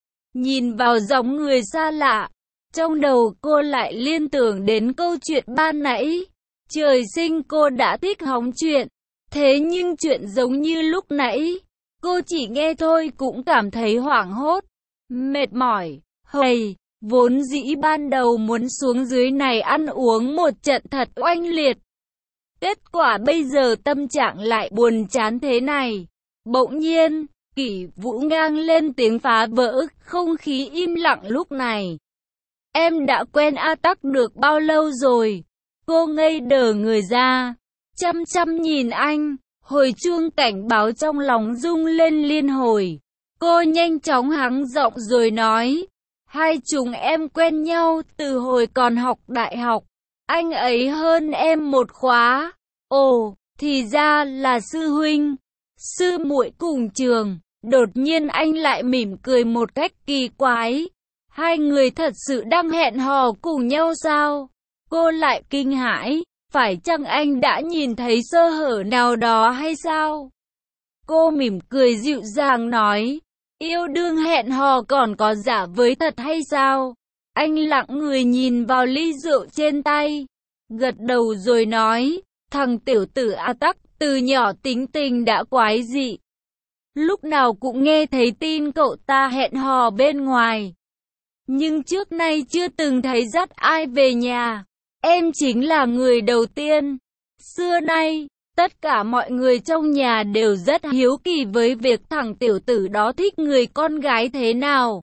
Nhìn vào dòng người xa lạ, trong đầu cô lại liên tưởng đến câu chuyện ban nãy. Trời sinh cô đã thích hóng chuyện, thế nhưng chuyện giống như lúc nãy, cô chỉ nghe thôi cũng cảm thấy hoảng hốt, mệt mỏi, hầy. Vốn dĩ ban đầu muốn xuống dưới này ăn uống một trận thật oanh liệt. Kết quả bây giờ tâm trạng lại buồn chán thế này. Bỗng nhiên, Kỷ Vũ Ngang lên tiếng phá vỡ không khí im lặng lúc này. Em đã quen A Tắc được bao lâu rồi? Cô ngây đờ người ra, chăm chăm nhìn anh, hồi chuông cảnh báo trong lòng rung lên liên hồi. Cô nhanh chóng hắng giọng rồi nói, hai chúng em quen nhau từ hồi còn học đại học. Anh ấy hơn em một khóa. Ồ, thì ra là sư huynh, sư muội cùng trường. Đột nhiên anh lại mỉm cười một cách kỳ quái. Hai người thật sự đang hẹn hò cùng nhau sao? Cô lại kinh hãi, phải chăng anh đã nhìn thấy sơ hở nào đó hay sao? Cô mỉm cười dịu dàng nói, yêu đương hẹn hò còn có giả với thật hay sao? Anh lặng người nhìn vào ly rượu trên tay, gật đầu rồi nói, thằng tiểu tử A Tắc từ nhỏ tính tình đã quái dị. Lúc nào cũng nghe thấy tin cậu ta hẹn hò bên ngoài. Nhưng trước nay chưa từng thấy dắt ai về nhà. Em chính là người đầu tiên. Xưa nay, tất cả mọi người trong nhà đều rất hiếu kỳ với việc thằng tiểu tử đó thích người con gái thế nào,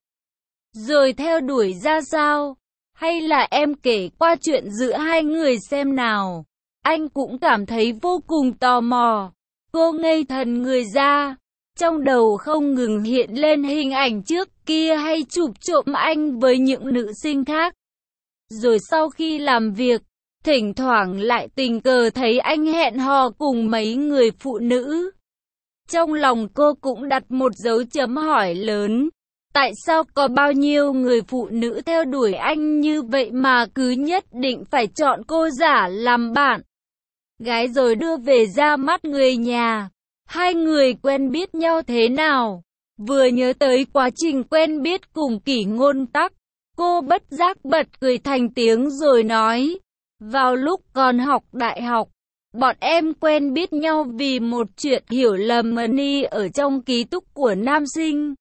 rồi theo đuổi ra sao. Hay là em kể qua chuyện giữa hai người xem nào. Anh cũng cảm thấy vô cùng tò mò. Cô ngây thần người ra, trong đầu không ngừng hiện lên hình ảnh trước kia hay chụp trộm anh với những nữ sinh khác. Rồi sau khi làm việc, thỉnh thoảng lại tình cờ thấy anh hẹn hò cùng mấy người phụ nữ. Trong lòng cô cũng đặt một dấu chấm hỏi lớn. Tại sao có bao nhiêu người phụ nữ theo đuổi anh như vậy mà cứ nhất định phải chọn cô giả làm bạn gái rồi đưa về ra mắt người nhà? Hai người quen biết nhau thế nào? Vừa nhớ tới quá trình quen biết cùng Kỷ Ngôn Tắc, cô bất giác bật cười thành tiếng rồi nói, vào lúc còn học đại học, bọn em quen biết nhau vì một chuyện hiểu lầm ni ở trong ký túc của nam sinh.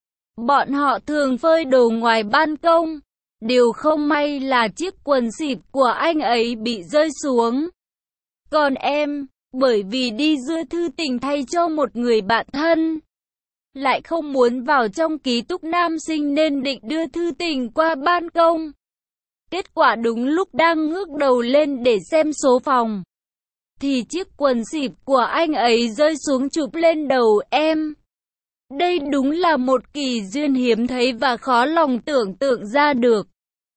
Bọn họ thường phơi đồ ngoài ban công. Điều không may là chiếc quần xịp của anh ấy bị rơi xuống. Còn em, bởi vì đi đưa thư tình thay cho một người bạn thân, lại không muốn vào trong ký túc nam sinh nên định đưa thư tình qua ban công. Kết quả đúng lúc đang ngước đầu lên để xem số phòng, thì chiếc quần xịp của anh ấy rơi xuống chụp lên đầu em. Đây đúng là một kỳ duyên hiếm thấy và khó lòng tưởng tượng ra được.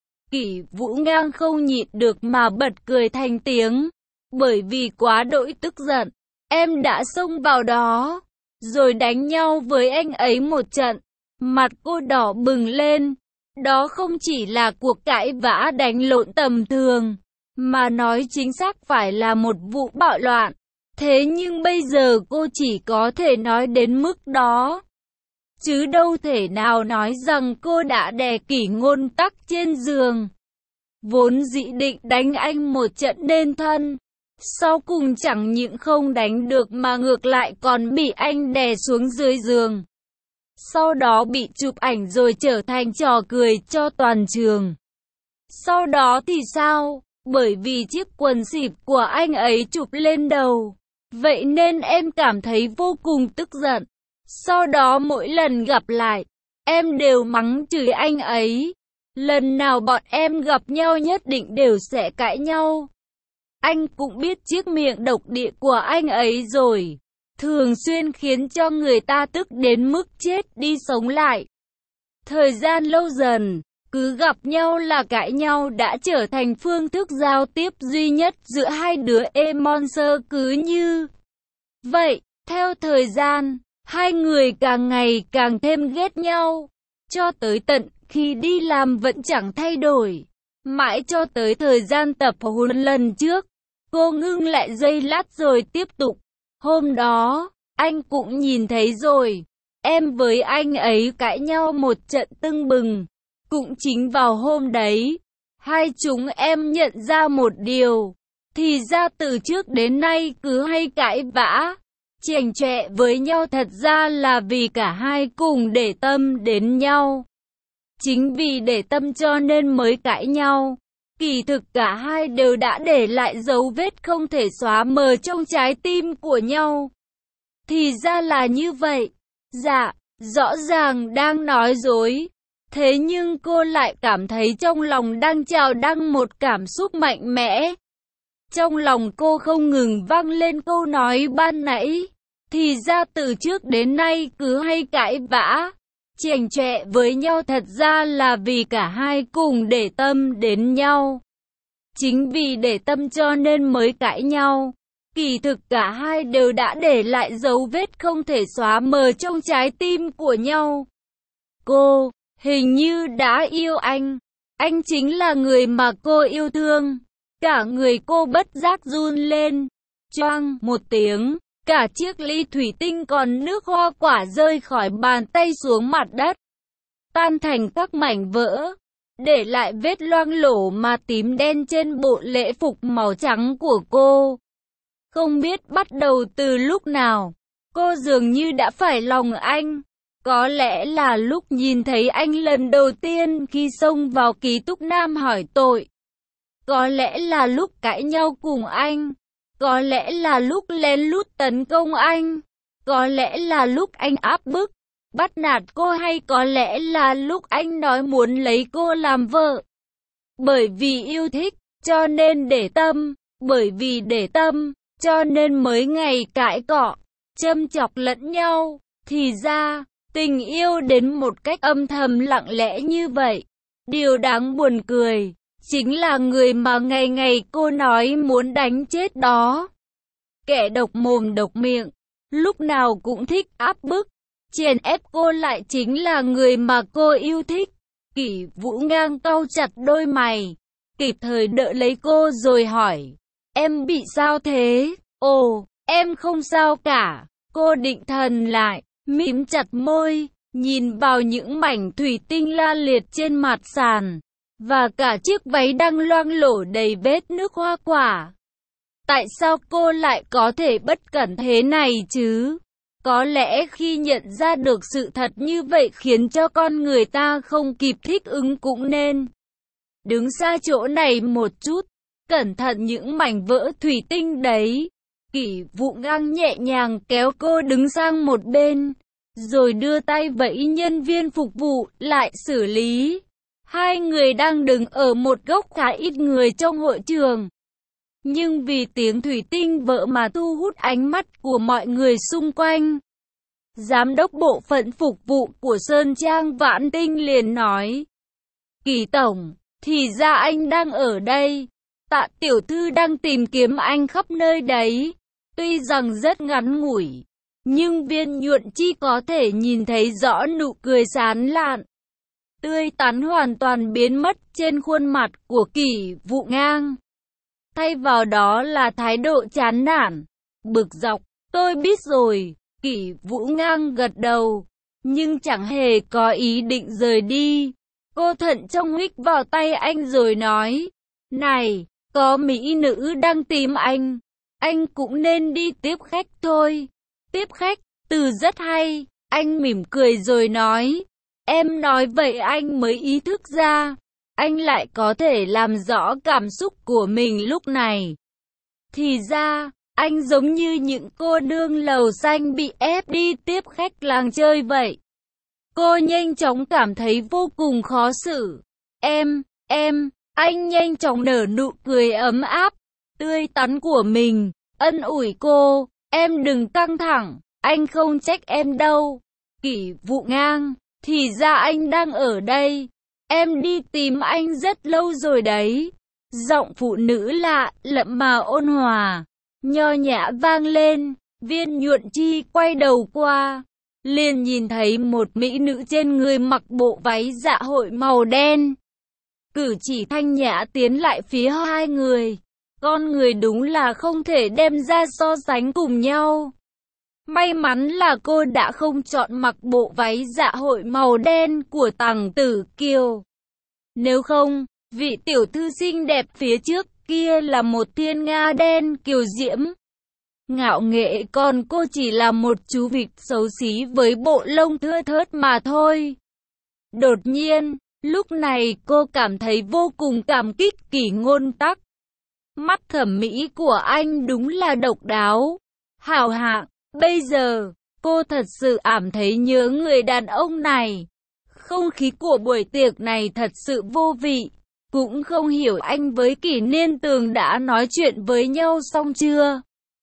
Kỷ Vũ Ngang không nhịn được mà bật cười thành tiếng. Bởi vì quá đỗi tức giận, em đã xông vào đó, rồi đánh nhau với anh ấy một trận. Mặt cô đỏ bừng lên. Đó không chỉ là cuộc cãi vã đánh lộn tầm thường, mà nói chính xác phải là một vụ bạo loạn. Thế nhưng bây giờ cô chỉ có thể nói đến mức đó, chứ đâu thể nào nói rằng cô đã đè Kỷ Ngôn Tắc trên giường. Vốn dĩ định đánh anh một trận nên thân, sau cùng chẳng những không đánh được mà ngược lại còn bị anh đè xuống dưới giường. Sau đó bị chụp ảnh rồi trở thành trò cười cho toàn trường. Sau đó thì sao? Bởi vì chiếc quần xịp của anh ấy chụp lên đầu, vậy nên em cảm thấy vô cùng tức giận. Sau đó mỗi lần gặp lại, em đều mắng chửi anh ấy. Lần nào bọn em gặp nhau nhất định đều sẽ cãi nhau. Anh cũng biết chiếc miệng độc địa của anh ấy rồi, thường xuyên khiến cho người ta tức đến mức chết đi sống lại. Thời gian lâu dần, cứ gặp nhau là cãi nhau đã trở thành phương thức giao tiếp duy nhất giữa hai đứa monster cứ như vậy. Theo thời gian, hai người càng ngày càng thêm ghét nhau, cho tới tận khi đi làm vẫn chẳng thay đổi. Mãi cho tới thời gian tập huấn lần trước, cô ngưng lại giây lát rồi tiếp tục. Hôm đó, anh cũng nhìn thấy rồi, em với anh ấy cãi nhau một trận tưng bừng. Cũng chính vào hôm đấy, hai chúng em nhận ra một điều, thì ra từ trước đến nay cứ hay cãi vã, chèn chọe với nhau thật ra là vì cả hai cùng để tâm đến nhau. Chính vì để tâm cho nên mới cãi nhau. Kỳ thực cả hai đều đã để lại dấu vết không thể xóa mờ trong trái tim của nhau. Thì ra là như vậy. Dạ, rõ ràng đang nói dối. Thế nhưng cô lại cảm thấy trong lòng đang trào dâng một cảm xúc mạnh mẽ. Trong lòng cô không ngừng vang lên câu nói ban nãy. Thì ra từ trước đến nay cứ hay cãi vã, chèn chọe với nhau thật ra là vì cả hai cùng để tâm đến nhau. Chính vì để tâm cho nên mới cãi nhau. Kỳ thực cả hai đều đã để lại dấu vết không thể xóa mờ trong trái tim của nhau. Cô hình như đã yêu anh. Anh chính là người mà cô yêu thương. Cả người cô bất giác run lên. Choang một tiếng, cả chiếc ly thủy tinh còn nước hoa quả rơi khỏi bàn tay xuống mặt đất, tan thành các mảnh vỡ, để lại vết loang lổ mà tím đen trên bộ lễ phục màu trắng của cô. Không biết bắt đầu từ lúc nào, cô dường như đã phải lòng anh. Có lẽ là lúc nhìn thấy anh lần đầu tiên khi xông vào ký túc nam hỏi tội. Có lẽ là lúc cãi nhau cùng anh. Có lẽ là lúc lén lút tấn công anh. Có lẽ là lúc anh áp bức, bắt nạt cô, hay có lẽ là lúc anh nói muốn lấy cô làm vợ. Bởi vì yêu thích, cho nên để tâm. Bởi vì để tâm, cho nên mới ngày cãi cọ, châm chọc lẫn nhau. Thì ra, tình yêu đến một cách âm thầm lặng lẽ như vậy. Điều đáng buồn cười, chính là người mà ngày ngày cô nói muốn đánh chết đó. Kẻ độc mồm độc miệng, lúc nào cũng thích áp bức, chèn ép cô lại chính là người mà cô yêu thích. Kỷ Vũ Ngang cau chặt đôi mày, kịp thời đỡ lấy cô rồi hỏi, em bị sao thế? Ồ, em không sao cả. Cô định thần lại, mím chặt môi, nhìn vào những mảnh thủy tinh la liệt trên mặt sàn, và cả chiếc váy đang loang lổ đầy vết nước hoa quả. Tại sao cô lại có thể bất cẩn thế này chứ? Có lẽ khi nhận ra được sự thật như vậy khiến cho con người ta không kịp thích ứng cũng nên đứng xa chỗ này một chút, cẩn thận những mảnh vỡ thủy tinh đấy. Kỷ Vũ Ngang nhẹ nhàng kéo cô đứng sang một bên, rồi đưa tay vẫy nhân viên phục vụ lại xử lý. Hai người đang đứng ở một góc khá ít người trong hội trường, nhưng vì tiếng thủy tinh vỡ mà thu hút ánh mắt của mọi người xung quanh. Giám đốc bộ phận phục vụ của Sơn Trang Vãn Tinh liền nói, Kỷ tổng, thì ra anh đang ở đây. Tạ tiểu thư đang tìm kiếm anh khắp nơi đấy. Tuy rằng rất ngắn ngủi, nhưng Viên Nhuận Chi có thể nhìn thấy rõ nụ cười sán lạn, tươi tắn hoàn toàn biến mất trên khuôn mặt của Kỷ Vũ Ngang. Thay vào đó là thái độ chán nản, bực dọc. Tôi biết rồi. Kỷ Vũ Ngang gật đầu, nhưng chẳng hề có ý định rời đi. Cô thận trọng hít vào tay anh rồi nói, này, có mỹ nữ đang tìm anh cũng nên đi tiếp khách thôi. Tiếp khách, từ rất hay. Anh mỉm cười rồi nói, em nói vậy anh mới ý thức ra, anh lại có thể làm rõ cảm xúc của mình lúc này. Thì ra, anh giống như những cô nương lầu xanh bị ép đi tiếp khách làng chơi vậy. Cô nhanh chóng cảm thấy vô cùng khó xử. Anh nhanh chóng nở nụ cười ấm áp, tươi tắn của mình, ân ủi cô, em đừng căng thẳng, anh không trách em đâu. Kỷ Vũ Ngang, thì ra anh đang ở đây, em đi tìm anh rất lâu rồi đấy. Giọng phụ nữ lạ, lẫm mà ôn hòa, nho nhã vang lên. Viên Nhuận Chi quay đầu qua, liền nhìn thấy một mỹ nữ trên người mặc bộ váy dạ hội màu đen. Cử chỉ thanh nhã tiến lại phía hai người. Con người đúng là không thể đem ra so sánh cùng nhau. May mắn là cô đã không chọn mặc bộ váy dạ hội màu đen của Tằng Tử Kiều. Nếu không, vị tiểu thư xinh đẹp phía trước kia là một thiên nga đen kiều diễm, ngạo nghệ, còn cô chỉ là một chú vịt xấu xí với bộ lông thưa thớt mà thôi. Đột nhiên, lúc này cô cảm thấy vô cùng cảm kích Kỷ Ngôn Tắc. Mắt thẩm mỹ của anh đúng là độc đáo, hào hạng. Bây giờ, cô thật sự cảm thấy nhớ người đàn ông này. Không khí của buổi tiệc này thật sự vô vị. Cũng không hiểu anh với Kỷ Niên Tường đã nói chuyện với nhau xong chưa?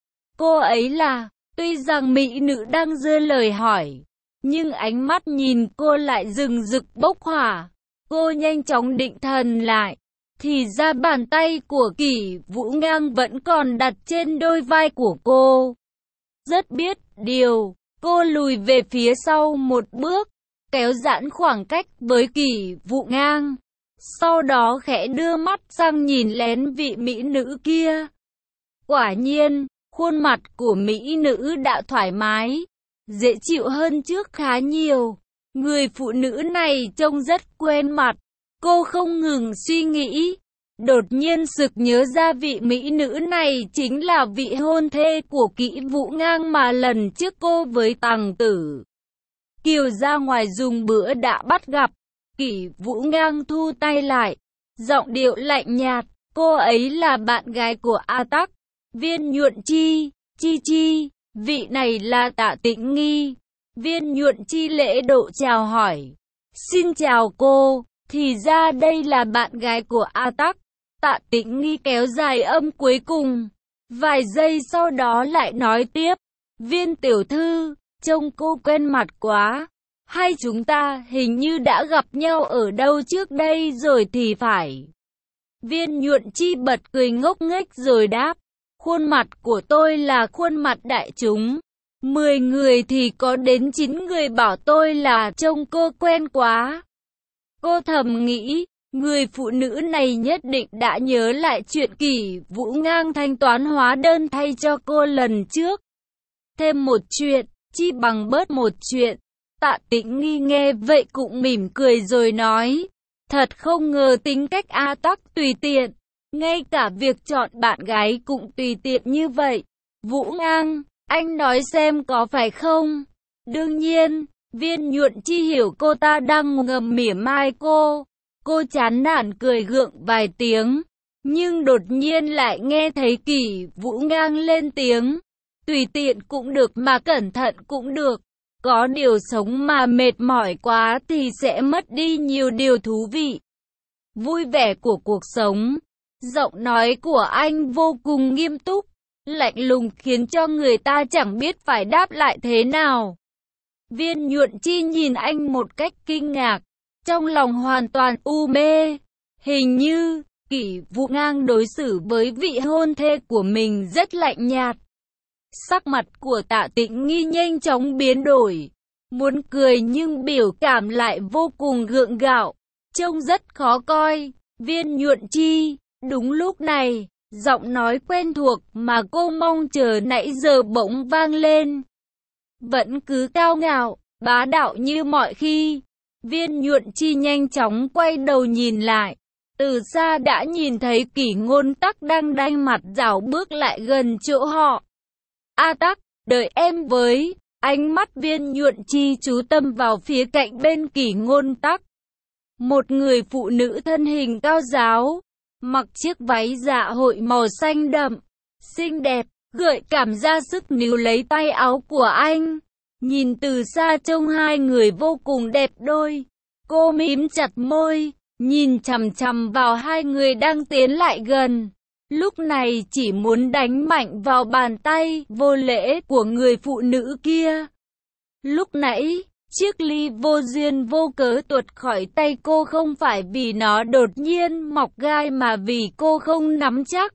Cô ấy là, tuy rằng mỹ nữ đang dưa lời hỏi, nhưng ánh mắt nhìn cô lại rừng rực bốc hỏa. Cô nhanh chóng định thần lại, thì ra bàn tay của Kỷ Vũ Ngang vẫn còn đặt trên đôi vai của cô. Rất biết điều, cô lùi về phía sau một bước, kéo giãn khoảng cách với Kỷ Vũ Ngang. Sau đó khẽ đưa mắt sang nhìn lén vị mỹ nữ kia. Quả nhiên, khuôn mặt của mỹ nữ đã thoải mái, dễ chịu hơn trước khá nhiều. Người phụ nữ này trông rất quen mặt. Cô không ngừng suy nghĩ, đột nhiên sực nhớ ra vị mỹ nữ này chính là vị hôn thê của Kỷ Vũ Ngang mà lần trước cô với Tằng Tử Kiều ra ngoài dùng bữa đã bắt gặp. Kỷ Vũ Ngang thu tay lại, giọng điệu lạnh nhạt, cô ấy là bạn gái của A Tắc. Viên Nhuận Chi, Chi, vị này là Tạ Tĩnh Nghi. Viên Nhuận Chi lễ độ chào hỏi, xin chào cô, thì ra đây là bạn gái của A Tắc. Tạ Tĩnh Nghi kéo dài âm cuối cùng, vài giây sau đó lại nói tiếp, Viên tiểu thư, trông cô quen mặt quá, hay chúng ta hình như đã gặp nhau ở đâu trước đây rồi thì phải. Viên Nhuận Chi bật cười ngốc nghếch rồi đáp, khuôn mặt của tôi là khuôn mặt đại chúng, 10 người thì có đến 9 người bảo tôi là trông cô quen quá. Cô thầm nghĩ, người phụ nữ này nhất định đã nhớ lại chuyện Kỷ Vũ Ngang thanh toán hóa đơn thay cho cô lần trước. Thêm một chuyện, chi bằng bớt một chuyện. Tạ Tĩnh Nghi nghe vậy cũng mỉm cười rồi nói, thật không ngờ tính cách A Tắc tùy tiện, ngay cả việc chọn bạn gái cũng tùy tiện như vậy. Vũ Ngang, anh nói xem có phải không? Đương nhiên, Viên Nhuận Chi hiểu cô ta đang ngầm mỉa mai cô. Cô chán nản cười gượng vài tiếng, nhưng đột nhiên lại nghe thấy Kỷ Vũ Ngang lên tiếng. Tùy tiện cũng được mà cẩn thận cũng được. Có điều sống mà mệt mỏi quá thì sẽ mất đi nhiều điều thú vị. Vui vẻ của cuộc sống. Giọng nói của anh vô cùng nghiêm túc, lạnh lùng khiến cho người ta chẳng biết phải đáp lại thế nào. Viên Nhuận Chi nhìn anh một cách kinh ngạc, trong lòng hoàn toàn u mê. Hình như Kỷ Vũ Ngang đối xử với vị hôn thê của mình rất lạnh nhạt. Sắc mặt của Tạ Tĩnh Nghi nhanh chóng biến đổi, muốn cười nhưng biểu cảm lại vô cùng gượng gạo, trông rất khó coi. Viên Nhuận Chi, đúng lúc này, giọng nói quen thuộc mà cô mong chờ nãy giờ bỗng vang lên. Vẫn cứ cao ngạo, bá đạo như mọi khi. Viên Nhuận Chi nhanh chóng quay đầu nhìn lại. Từ xa đã nhìn thấy Kỷ Ngôn Tắc đang đanh mặt dảo bước lại gần chỗ họ. A Tắc, đợi em với. Ánh mắt Viên Nhuận Chi chú tâm vào phía cạnh bên Kỷ Ngôn Tắc. Một người phụ nữ thân hình cao ráo, mặc chiếc váy dạ hội màu xanh đậm, xinh đẹp, gợi cảm ra sức níu lấy tay áo của anh. Nhìn từ xa trông hai người vô cùng đẹp đôi. Cô mím chặt môi, nhìn chằm chằm vào hai người đang tiến lại gần. Lúc này chỉ muốn đánh mạnh vào bàn tay vô lễ của người phụ nữ kia. Lúc nãy, chiếc ly vô duyên vô cớ tuột khỏi tay cô không phải vì nó đột nhiên mọc gai mà vì cô không nắm chắc.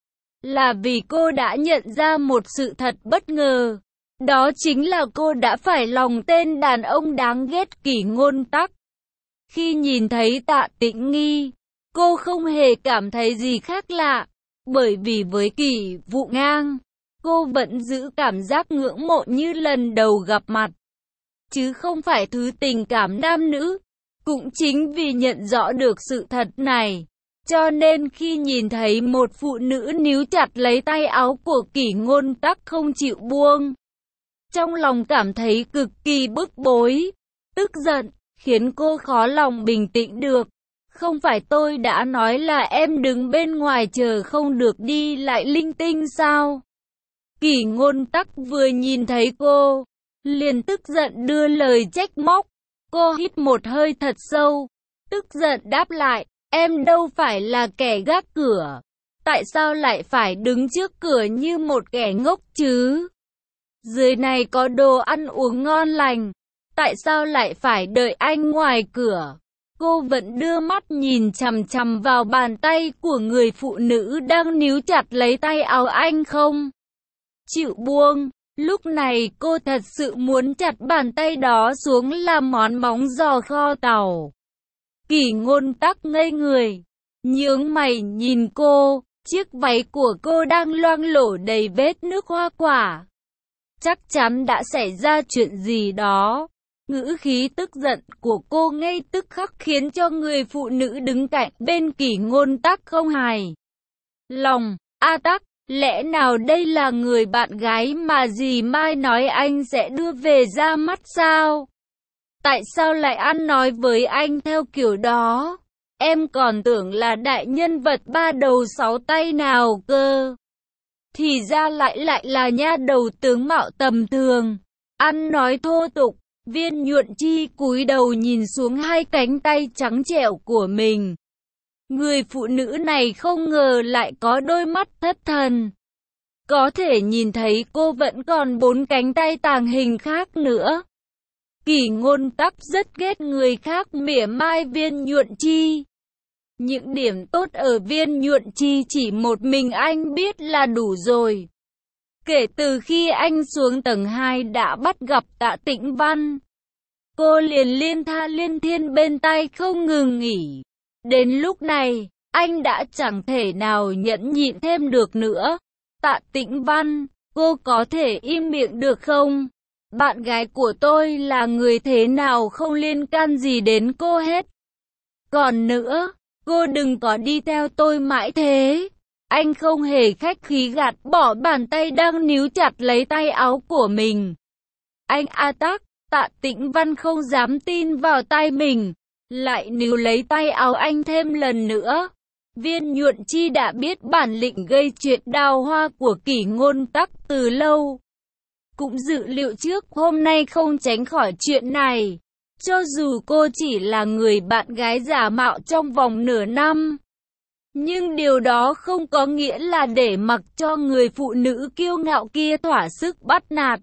Là vì cô đã nhận ra một sự thật bất ngờ. Đó chính là cô đã phải lòng tên đàn ông đáng ghét Kỷ Ngôn Tắc. Khi nhìn thấy Tạ Tĩnh Nghi, cô không hề cảm thấy gì khác lạ. Bởi vì với Kỷ Vũ Ngang, cô vẫn giữ cảm giác ngưỡng mộ như lần đầu gặp mặt, chứ không phải thứ tình cảm nam nữ. Cũng chính vì nhận rõ được sự thật này, cho nên khi nhìn thấy một phụ nữ níu chặt lấy tay áo của Kỷ Ngôn Tắc không chịu buông, trong lòng cảm thấy cực kỳ bức bối, tức giận, khiến cô khó lòng bình tĩnh được. Không phải tôi đã nói là em đứng bên ngoài chờ không được đi lại linh tinh sao? Kỷ Ngôn Tắc vừa nhìn thấy cô, liền tức giận đưa lời trách móc. Cô hít một hơi thật sâu, tức giận đáp lại, em đâu phải là kẻ gác cửa. Tại sao lại phải đứng trước cửa như một kẻ ngốc chứ? Dưới này có đồ ăn uống ngon lành, tại sao lại phải đợi anh ngoài cửa? Cô vẫn đưa mắt nhìn chằm chằm vào bàn tay của người phụ nữ đang níu chặt lấy tay áo anh không chịu buông. Lúc này cô thật sự muốn chặt bàn tay đó xuống làm món móng giò kho tàu. Kỷ Ngôn Tắc ngây người, nhướng mày nhìn cô, chiếc váy của cô đang loang lổ đầy vết nước hoa quả. Chắc chắn đã xảy ra chuyện gì đó. Ngữ khí tức giận của cô ngay tức khắc khiến cho người phụ nữ đứng cạnh bên Kỷ Ngôn Tắc không hài lòng. A Tắc, lẽ nào đây là người bạn gái mà dì Mai nói anh sẽ đưa về ra mắt sao? Tại sao lại ăn nói với anh theo kiểu đó? Em còn tưởng là đại nhân vật ba đầu sáu tay nào cơ. Thì ra lại là nha đầu tướng mạo tầm thường, ăn nói thô tục. Viên Nhuận Chi cúi đầu nhìn xuống hai cánh tay trắng trẻo của mình. Người phụ nữ này không ngờ lại có đôi mắt thất thần. Có thể nhìn thấy cô vẫn còn 4 cánh tay tàng hình khác nữa. Kỷ Ngôn Tắc rất ghét người khác mỉa mai Viên Nhuận Chi. Những điểm tốt ở Viên Nhuận Chi chỉ một mình anh biết là đủ rồi. Kể từ khi anh xuống tầng 2 đã bắt gặp Tạ Tĩnh Văn, cô liền liên tha liên thiên bên tai không ngừng nghỉ. Đến lúc này, anh đã chẳng thể nào nhẫn nhịn thêm được nữa. Tạ Tĩnh Văn, cô có thể im miệng được không? Bạn gái của tôi là người thế nào không liên can gì đến cô hết. Còn nữa, cô đừng có đi theo tôi mãi thế. Anh không hề khách khí gạt bỏ bàn tay đang níu chặt lấy tay áo của mình. Anh A Tắc, Tạ Tĩnh Văn không dám tin vào tai mình, lại níu lấy tay áo anh thêm lần nữa. Viên Nhuận Chi đã biết bản lĩnh gây chuyện đào hoa của Kỷ Ngôn Tắc từ lâu. Cũng dự liệu trước hôm nay không tránh khỏi chuyện này. Cho dù cô chỉ là người bạn gái giả mạo trong vòng nửa năm, nhưng điều đó không có nghĩa là để mặc cho người phụ nữ kiêu ngạo kia thỏa sức bắt nạt.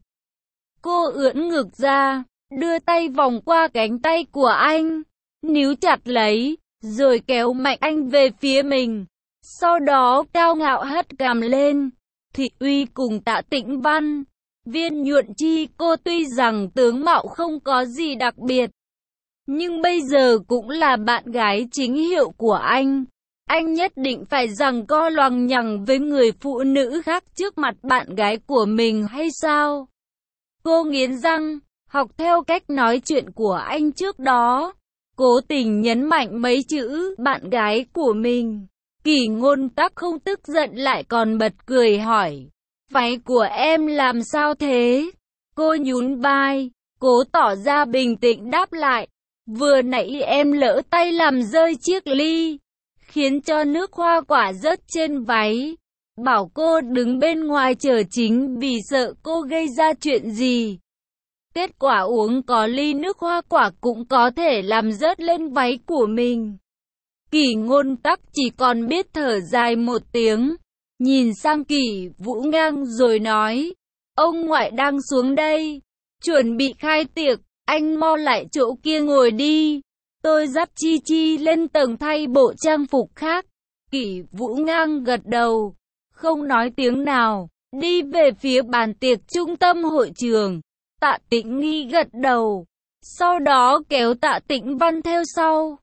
Cô ưỡn ngực ra, đưa tay vòng qua cánh tay của anh, níu chặt lấy, rồi kéo mạnh anh về phía mình. Sau đó cao ngạo hất cằm lên. Thị Uy cùng Tạ Tĩnh Văn, Viên Nhuận Chi, cô tuy rằng tướng mạo không có gì đặc biệt, nhưng bây giờ cũng là bạn gái chính hiệu của anh. Anh nhất định phải giằng co loằng nhằng với người phụ nữ khác trước mặt bạn gái của mình hay sao? Cô nghiến răng, học theo cách nói chuyện của anh trước đó, cố tình nhấn mạnh mấy chữ bạn gái của mình. Kỷ Ngôn Tắc không tức giận lại còn bật cười hỏi, váy của em làm sao thế? Cô nhún vai, cố tỏ ra bình tĩnh đáp lại, vừa nãy em lỡ tay làm rơi chiếc ly, khiến cho nước hoa quả rớt trên váy. Bảo cô đứng bên ngoài chờ chính vì sợ cô gây ra chuyện gì. Kết quả uống có ly nước hoa quả cũng có thể làm rớt lên váy của mình. Kỷ Ngôn Tắc chỉ còn biết thở dài một tiếng, nhìn sang Kỷ Vũ Ngang rồi nói, ông ngoại đang xuống đây, chuẩn bị khai tiệc, anh mau lại chỗ kia ngồi đi. Tôi dắt Chi Chi lên tầng thay bộ trang phục khác. Kỷ Vũ Ngang gật đầu, không nói tiếng nào, đi về phía bàn tiệc trung tâm hội trường. Tạ Tĩnh Nghi gật đầu, sau đó kéo Tạ Tĩnh Văn theo sau.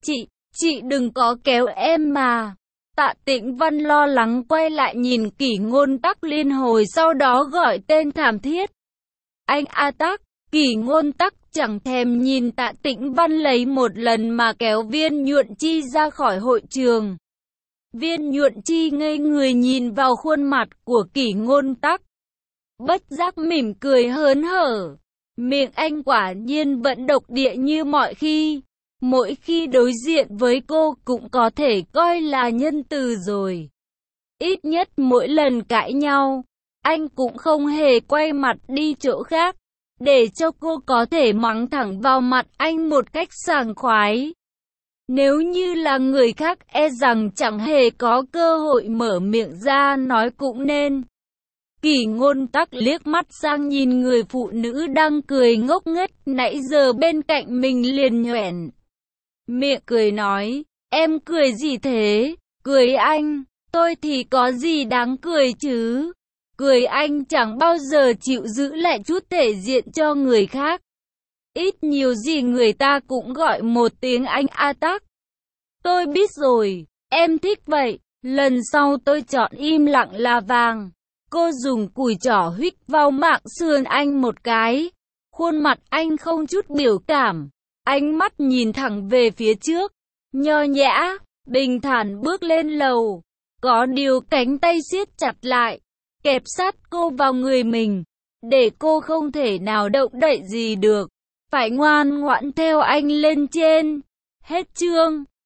Chị đừng có kéo em mà. Tạ Tĩnh Văn lo lắng quay lại nhìn Kỷ Ngôn Tắc liên hồi, sau đó gọi tên thảm thiết. Anh A Tắc. Kỷ Ngôn Tắc chẳng thèm nhìn Tạ Tĩnh Văn lấy một lần mà kéo Viên Nhuận Chi ra khỏi hội trường. Viên Nhuận Chi ngây người nhìn vào khuôn mặt của Kỷ Ngôn Tắc, bất giác mỉm cười hớn hở. Miệng anh quả nhiên vẫn độc địa như mọi khi. Mỗi khi đối diện với cô cũng có thể coi là nhân từ rồi. Ít nhất mỗi lần cãi nhau, anh cũng không hề quay mặt đi chỗ khác, để cho cô có thể mắng thẳng vào mặt anh một cách sảng khoái. Nếu như là người khác e rằng chẳng hề có cơ hội mở miệng ra nói cũng nên. Kỷ Ngôn Tắc liếc mắt sang nhìn người phụ nữ đang cười ngốc nghếch nãy giờ bên cạnh mình, liền nhoẻn miệng cười nói, em cười gì thế? Cười anh, tôi thì có gì đáng cười chứ? Cười anh chẳng bao giờ chịu giữ lại chút thể diện cho người khác. Ít nhiều gì người ta cũng gọi một tiếng anh A Tắc. Tôi biết rồi, em thích vậy, lần sau tôi chọn im lặng là vàng. Cô dùng cùi trỏ huých vào mạng sườn anh một cái. Khuôn mặt anh không chút biểu cảm, ánh mắt nhìn thẳng về phía trước, nho nhã, bình thản bước lên lầu. Có điều cánh tay siết chặt lại, kẹp sát cô vào người mình, để cô không thể nào động đậy gì được, phải ngoan ngoãn theo anh lên trên. Hết chương.